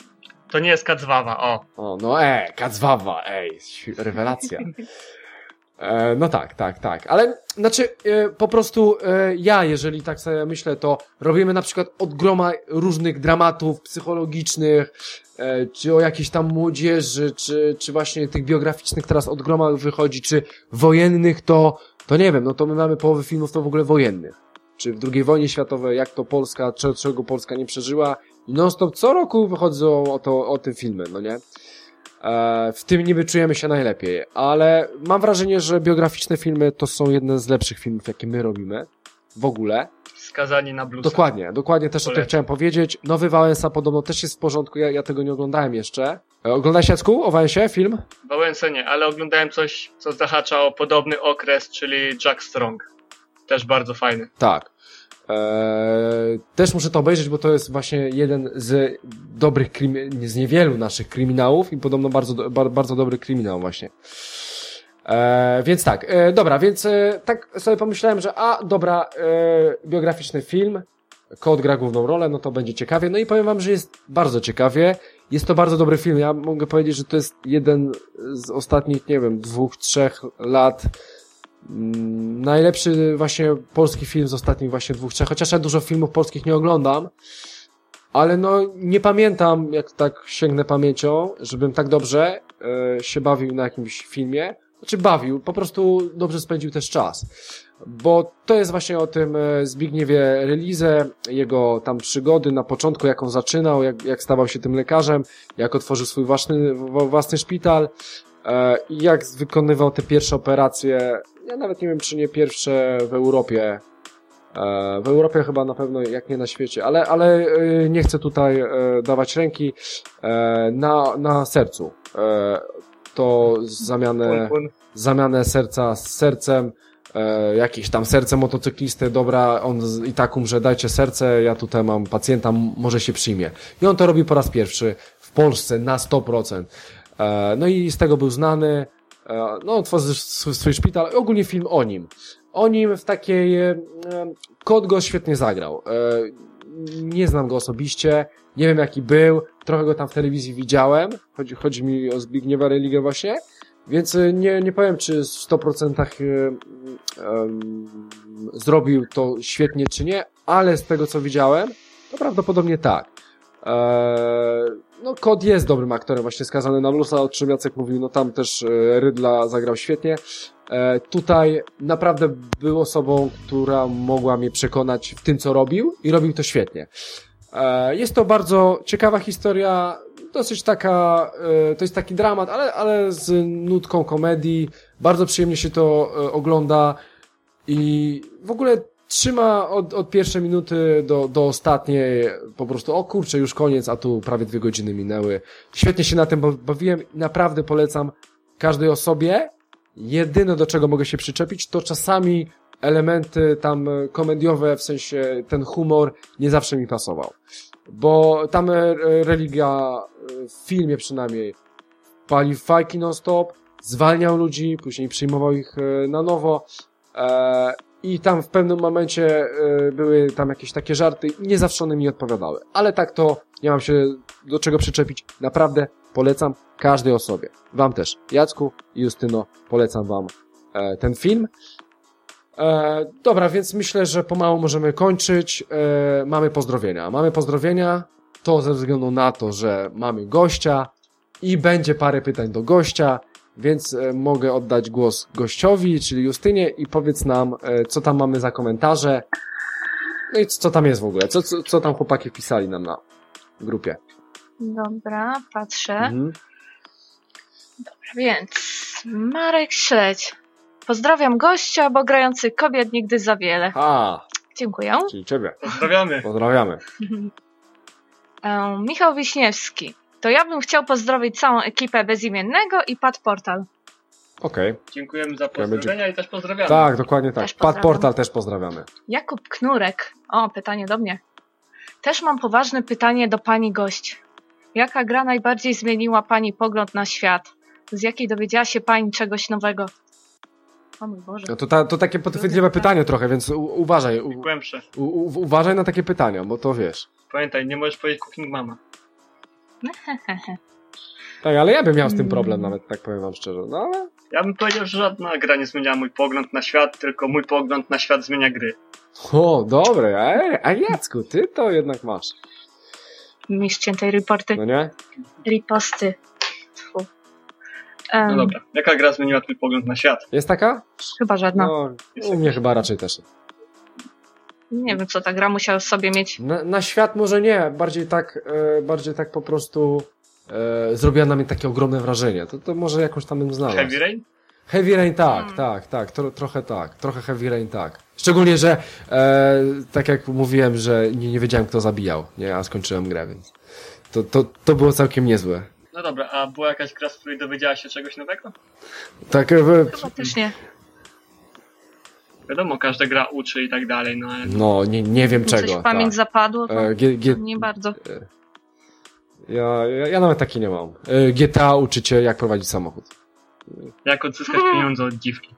C: nie jest kacwawa, o.
B: O, no Kacwawa, rewelacja. No tak. Ale znaczy po prostu ja, jeżeli tak sobie myślę, to robimy na przykład od groma różnych dramatów psychologicznych, czy o jakiejś tam młodzieży, czy właśnie tych biograficznych teraz od groma wychodzi, czy wojennych, to nie wiem, no to my mamy połowę filmów to w ogóle wojennych. Czy w II wojnie światowej, jak to Polska, czego Polska nie przeżyła. I non-stop co roku wychodzą o tym filmy, no nie? W tym niby czujemy się najlepiej, ale mam wrażenie, że biograficzne filmy to są jedne z lepszych filmów, jakie my robimy. W ogóle.
C: Skazani na bluesa.
B: Dokładnie też o tym chciałem powiedzieć. Nowy Wałęsa podobno też jest w porządku, ja tego nie oglądałem jeszcze. Oglądałeś, Jacku, o Wałęsie film?
C: Wałęsę nie, ale oglądałem coś, co zahacza o podobny okres, czyli Jack Strong. Też bardzo fajny.
B: Tak. Też muszę to obejrzeć, bo to jest właśnie jeden z dobrych, z niewielu naszych kryminałów i podobno bardzo dobry kryminał właśnie. Więc tak, dobra, więc tak sobie pomyślałem, że biograficzny film, Kod gra główną rolę, no to będzie ciekawie. No i powiem wam, że jest bardzo ciekawie. Jest to bardzo dobry film. Ja mogę powiedzieć, że to jest jeden z ostatnich, nie wiem, 2-3 lat najlepszy właśnie polski film z ostatnich właśnie 2-3, chociaż ja dużo filmów polskich nie oglądam, ale no nie pamiętam, jak tak sięgnę pamięcią, żebym tak dobrze się bawił na jakimś filmie. Znaczy bawił, po prostu dobrze spędził też czas. Bo to jest właśnie o tym Zbigniewie Relize, jego tam przygody na początku, jak on zaczynał, jak stawał się tym lekarzem, jak otworzył swój własny szpital i jak wykonywał te pierwsze operacje. Ja nawet nie wiem, czy nie pierwsze w Europie. W Europie chyba na pewno, jak nie na świecie, ale nie chcę tutaj dawać ręki na sercu. To zamianę serca z sercem, jakieś tam serce motocyklisty, dobra, on i tak umrze, dajcie serce, ja tutaj mam pacjenta, może się przyjmie. I on to robi po raz pierwszy w Polsce na 100%. No i z tego był znany, no otworzył swój szpital, ogólnie film o nim. O nim w takiej, Kot go świetnie zagrał. Nie znam go osobiście, nie wiem jaki był, trochę go tam w telewizji widziałem, chodzi mi o Zbigniewa Religę właśnie, więc nie powiem, czy w 100% zrobił to świetnie, czy nie, ale z tego co widziałem, to prawdopodobnie tak. No Kot jest dobrym aktorem, właśnie skazany na bluesa, o czym Jacek mówił, no tam też Rydla zagrał świetnie. Tutaj naprawdę był osobą, która mogła mnie przekonać w tym, co robił i robił to świetnie. Jest to bardzo ciekawa historia, dosyć taka, to jest taki dramat, ale z nutką komedii, bardzo przyjemnie się to ogląda i w ogóle trzyma od pierwszej minuty do ostatniej po prostu, o kurczę, już koniec, a tu prawie 2 godziny minęły. Świetnie się na tym bawiłem, naprawdę polecam każdej osobie. Jedyne, do czego mogę się przyczepić, to czasami elementy tam komediowe, w sensie ten humor nie zawsze mi pasował. Bo tam Religia w filmie przynajmniej palił fajki non-stop, zwalniał ludzi, później przyjmował ich na nowo i tam w pewnym momencie były tam jakieś takie żarty, nie zawsze one mi odpowiadały. Ale tak to nie mam się do czego przyczepić. Naprawdę polecam każdej osobie. Wam też, Jacku i Justyno, polecam wam ten film. Dobra, więc myślę, że pomału możemy kończyć. Mamy pozdrowienia. To ze względu na to, że mamy gościa i będzie parę pytań do gościa, więc mogę oddać głos gościowi, czyli Justynie, i powiedz nam, co tam mamy za komentarze. No i co tam jest w ogóle? Co tam chłopaki pisali nam na grupie?
D: Dobra, patrzę. Dobra, więc Marek Śledź. Pozdrawiam gościa, bo grających kobiet nigdy za wiele. Dziękuję.
B: Czyli ciebie.
C: Pozdrawiamy.
D: Michał Wiśniewski. To ja bym chciał pozdrowić całą ekipę Bezimiennego i Pad Portal.
B: Okej.
C: Dziękujemy za pozdrowienia i też pozdrawiamy.
B: Tak, dokładnie tak. Pad Portal też pozdrawiamy.
D: Jakub Knurek. O, pytanie do mnie. Też mam poważne pytanie do pani gość. Jaka gra najbardziej zmieniła pani pogląd na świat? Z jakiej dowiedziała się pani czegoś nowego? O mój Boże.
B: No to takie podchwytliwe pytanie trochę, więc uważaj.
C: Głębsze.
B: Uważaj na takie pytania, bo to wiesz.
C: Pamiętaj, nie możesz powiedzieć Cooking Mama.
B: Tak, ale ja bym miał z tym problem nawet, tak powiem wam szczerze. No ale
C: Ja bym powiedział, że żadna gra nie zmieniała mój pogląd na świat, tylko mój pogląd na świat zmienia gry.
B: O, dobre. A Jacku, ty to jednak masz.
D: Mistrz ciętej reporty.
B: No nie?
D: Riposty. Tfu.
C: No dobra, jaka gra zmieniła twój pogląd na świat?
B: Jest taka?
D: Chyba żadna.
B: No, u mnie chyba raczej też.
D: Nie wiem, co ta gra musiała w sobie mieć.
B: Na świat może nie, bardziej tak po prostu zrobiła na mnie takie ogromne wrażenie. To może jakąś tam bym znalazł.
C: Heavy Rain?
B: Heavy Rain tak. Trochę tak. Trochę Heavy Rain tak. Szczególnie, że tak jak mówiłem, że nie wiedziałem kto zabijał, nie, a skończyłem grę, więc to było całkiem niezłe.
C: No dobra, a była jakaś gra, z której dowiedziałaś się czegoś nowego?
B: Tak,
D: Chyba też nie.
C: Wiadomo, każda gra uczy i tak dalej, no ale...
B: no nie wiem czego.
D: Coś w pamięć
B: tak.
D: zapadło, to
B: G-
D: nie bardzo.
B: Ja nawet taki nie mam. GTA uczy cię jak prowadzić samochód.
C: Jak odzyskać pieniądze od dziwki.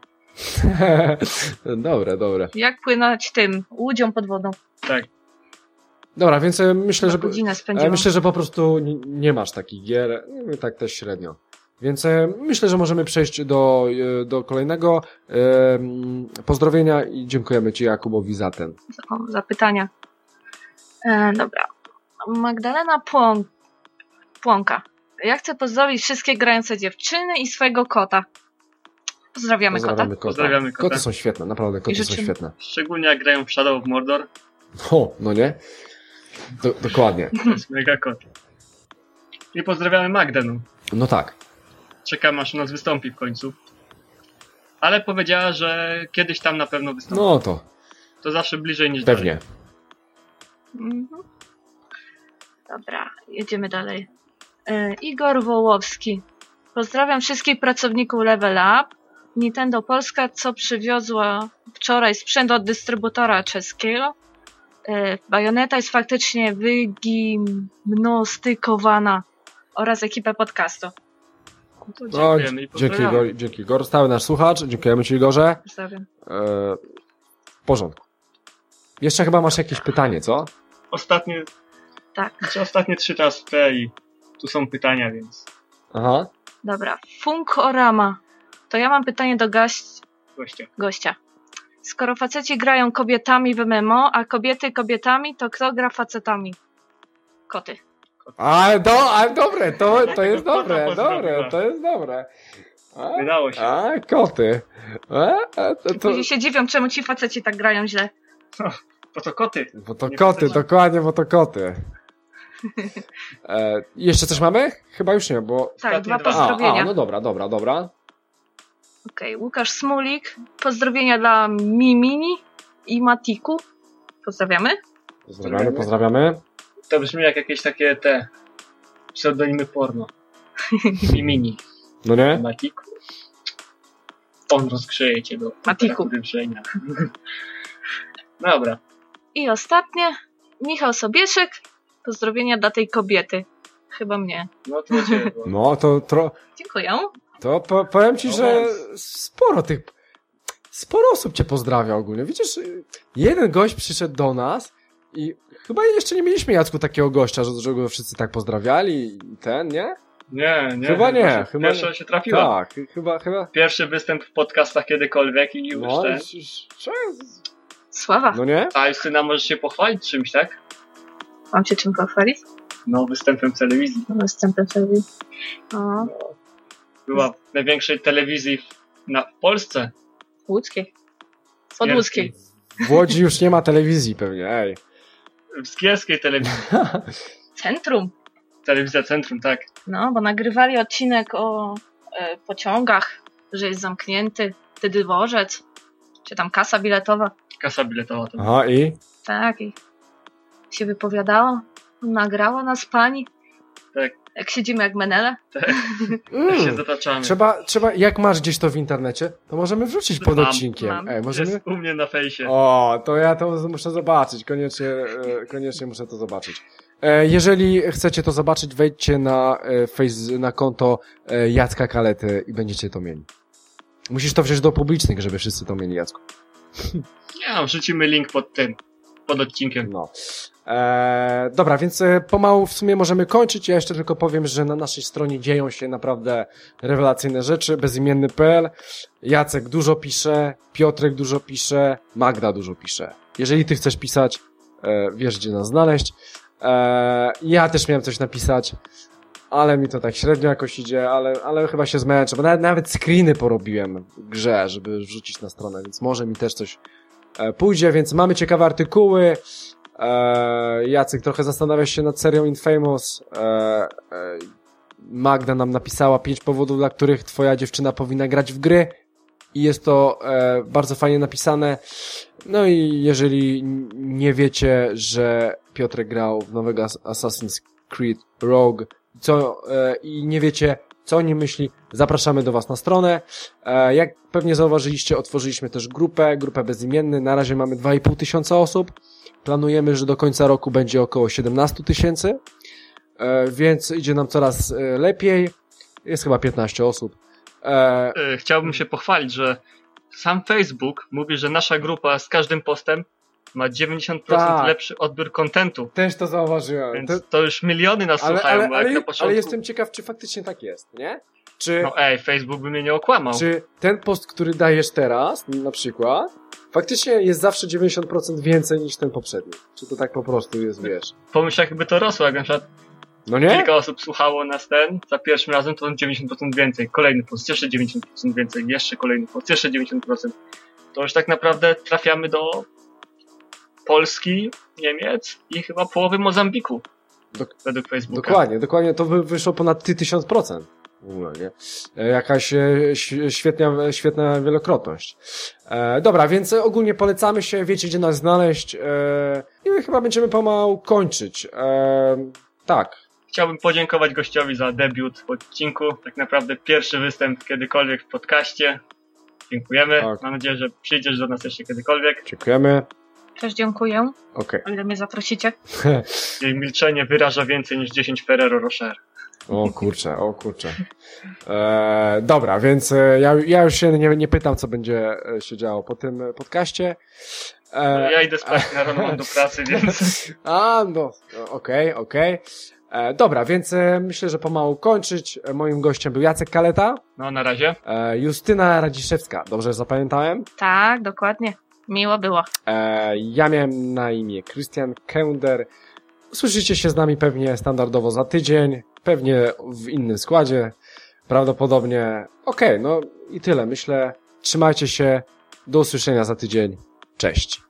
B: Dobre.
D: Jak płynąć tym łudzią pod wodą.
C: Tak.
B: Dobra, więc myślę, że
D: Godzinę spędziłam.
B: myślę, że po prostu nie masz takich gier, tak też średnio. Więc myślę, że możemy przejść do kolejnego pozdrowienia i dziękujemy Ci, Jakubowi, za ten.
D: Za pytania. Dobra. Magdalena Płonka. Ja chcę pozdrowić wszystkie grające dziewczyny i swojego kota. Pozdrawiamy kota.
C: Pozdrawiamy kota.
B: Koty są świetne, naprawdę koty są świetne.
C: Szczególnie jak grają w Shadow of Mordor.
B: O, no nie? Dokładnie.
C: To jest mega kot. I pozdrawiamy Magdę, no.
B: No tak.
C: Czekam aż nas wystąpi w końcu. Ale powiedziała, że kiedyś tam na pewno wystąpi.
B: No to.
C: To zawsze bliżej niż
B: Pewnie.
C: dalej.
D: Mhm. Dobra, jedziemy dalej. Igor Wołowski. Pozdrawiam wszystkich pracowników Level Up. Nintendo Polska, co przywiozła wczoraj sprzęt od dystrybutora czeskiego. Bajoneta jest faktycznie wygimnostykowana oraz ekipę podcastu.
C: To dziękujemy i pozdrawiamy.
B: Dzięki Igor. Stały nasz słuchacz. Dziękujemy Ci, Igorze.
D: Pozdrawiam.
B: W porządku. Jeszcze chyba masz jakieś pytanie, co?
C: Ostatnie
D: Tak.
C: 3 teraz i tu są pytania, więc
B: Aha.
D: Dobra. Funkorama. To ja mam pytanie do gościa. Skoro faceci grają kobietami w MMO, a kobiety kobietami, to kto gra facetami? Koty.
B: Ale dobre, to jest dobre, to jest dobre.
C: Wydało się.
B: Koty.
D: Później się dziwią, czemu ci faceci tak grają źle.
C: Bo to koty.
B: Bo to
C: Nie
B: koty,
C: faceci.
B: dokładnie, bo to koty. Jeszcze coś mamy? Chyba już nie, bo...
D: Tak,
C: Ostatnie
D: 2
C: dwa.
D: pozdrowienia.
B: No dobra.
D: Okej, Łukasz Smulik. Pozdrowienia dla Mimini i Matiku. Pozdrawiamy.
B: Pozdrawiamy.
C: To brzmi jak jakieś takie te pseudonimy porno. Mimini.
B: No nie?
C: Matiku. On rozgrzeje cię do
D: Matiku.
C: wrzenia. Dobra.
D: I ostatnie, Michał Sobieszek. Pozdrowienia dla tej kobiety. Chyba mnie.
C: No to cię.
B: No
D: Dziękuję.
B: powiem Ci, że sporo osób Cię pozdrawia ogólnie. Widzisz, jeden gość przyszedł do nas i chyba jeszcze nie mieliśmy, Jacku, takiego gościa, że go wszyscy tak pozdrawiali i nie?
C: Nie.
B: Chyba nie.
C: Pierwsza się trafiła.
B: Tak, chyba.
C: Pierwszy występ w podcastach kiedykolwiek i już
B: No,
C: ten.
D: Sława.
B: no nie?
C: A Justyna może się pochwalić czymś, tak?
D: Mam się czym pochwalić?
C: No, występem w telewizji.
D: Występem telewizji. O,
C: Była w największej telewizji w Polsce.
D: łódzkiej. Podłódzkiej.
B: W Łodzi już nie ma telewizji pewnie, ej.
C: W Skierskiej telewizji.
D: Centrum.
C: Telewizja Centrum, tak.
D: No, bo nagrywali odcinek o pociągach, że jest zamknięty dworzec, czy tam kasa biletowa.
C: Kasa biletowa to.
B: Aha, i?
D: Tak, i się wypowiadała. Nagrała nas pani.
C: Tak.
D: Jak siedzimy jak menele.
C: Tak się zataczamy.
B: Trzeba, jak masz gdzieś to w internecie, to możemy wrzucić pod
C: Mam.
B: odcinkiem.
D: Mam.
B: Ej, możemy?
C: Jest u mnie na fejsie.
B: O, to ja to muszę zobaczyć. Koniecznie muszę to zobaczyć. Jeżeli chcecie to zobaczyć, wejdźcie na konto Jacka Kalety i będziecie to mieli. Musisz to wziąć do publicznych, żeby wszyscy to mieli, Jacku.
C: Nie, wrzucimy link pod odcinkiem.
B: No. Dobra, więc pomału w sumie możemy kończyć. Ja jeszcze tylko powiem, że na naszej stronie dzieją się naprawdę rewelacyjne rzeczy. Bezimienny.pl. Jacek dużo pisze, Piotrek dużo pisze, Magda dużo pisze. Jeżeli ty chcesz pisać, wiesz gdzie nas znaleźć. Ja też miałem coś napisać, ale mi to tak średnio jakoś idzie, ale chyba się zmęczę, bo nawet screeny porobiłem w grze, żeby wrzucić na stronę, więc może mi też coś pójdzie, więc mamy ciekawe artykuły. Jacek trochę zastanawia się nad serią Infamous. Magda nam napisała 5 powodów, dla których twoja dziewczyna powinna grać w gry i jest to bardzo fajnie napisane. No i jeżeli nie wiecie, że Piotrek grał w nowego Assassin's Creed Rogue i nie wiecie, co o nim myśli, zapraszamy do was na stronę. Jak pewnie zauważyliście, otworzyliśmy też grupę Bezimienny. Na razie mamy 2500 osób. Planujemy, że do końca roku będzie około 17 000, więc idzie nam coraz lepiej. Jest chyba 15 osób.
C: Chciałbym się pochwalić, że sam Facebook mówi, że nasza grupa z każdym postem ma 90% lepszy odbiór kontentu.
B: Też to zauważyłem.
C: Więc to już miliony nas słuchają, bo jak na początku...
B: Ale jestem ciekaw, czy faktycznie tak jest, nie?
C: Facebook by mnie nie okłamał.
B: Czy ten post, który dajesz teraz, na przykład, faktycznie jest zawsze 90% więcej niż ten poprzedni? Czy to tak po prostu jest, wiesz?
C: Pomyśl, jakby to rosło, jak na przykład kilka osób słuchało nas za pierwszym razem, to 90% więcej. Kolejny post, jeszcze 90% więcej, jeszcze kolejny post, jeszcze 90%. To już tak naprawdę trafiamy do Polski, Niemiec i chyba połowy Mozambiku. Według Facebooka.
B: Dokładnie, to wyszło ponad 1000%. W ogóle, nie? Jakaś świetna wielokrotność. Dobra, więc ogólnie polecamy się, wiecie gdzie nas znaleźć i my chyba będziemy pomału kończyć. Tak.
C: Chciałbym podziękować gościowi za debiut w odcinku. Tak naprawdę pierwszy występ kiedykolwiek w podcaście. Dziękujemy. Tak. Mam nadzieję, że przyjdziesz do nas jeszcze kiedykolwiek.
B: Dziękujemy.
D: Też dziękuję.
B: Okay.
D: O ile mnie zaprosicie.
C: Jej milczenie wyraża więcej niż 10 Ferrero Rocher.
B: O kurczę. Dobra, więc ja już się nie pytam, co będzie się działo po tym podcaście.
C: Ja idę spać na rano, mam do pracy, więc...
B: Okej. Dobra, więc myślę, że pomału kończyć. Moim gościem był Jacek Kaleta.
C: No, na razie.
B: Justyna Radziszewska. Dobrze zapamiętałem?
D: Tak, dokładnie. Miło było.
B: Ja miałem na imię Krystian Kender. Słyszycie się z nami pewnie standardowo za tydzień. Pewnie w innym składzie. Prawdopodobnie. Okej, no i tyle. Myślę, trzymajcie się. Do usłyszenia za tydzień. Cześć.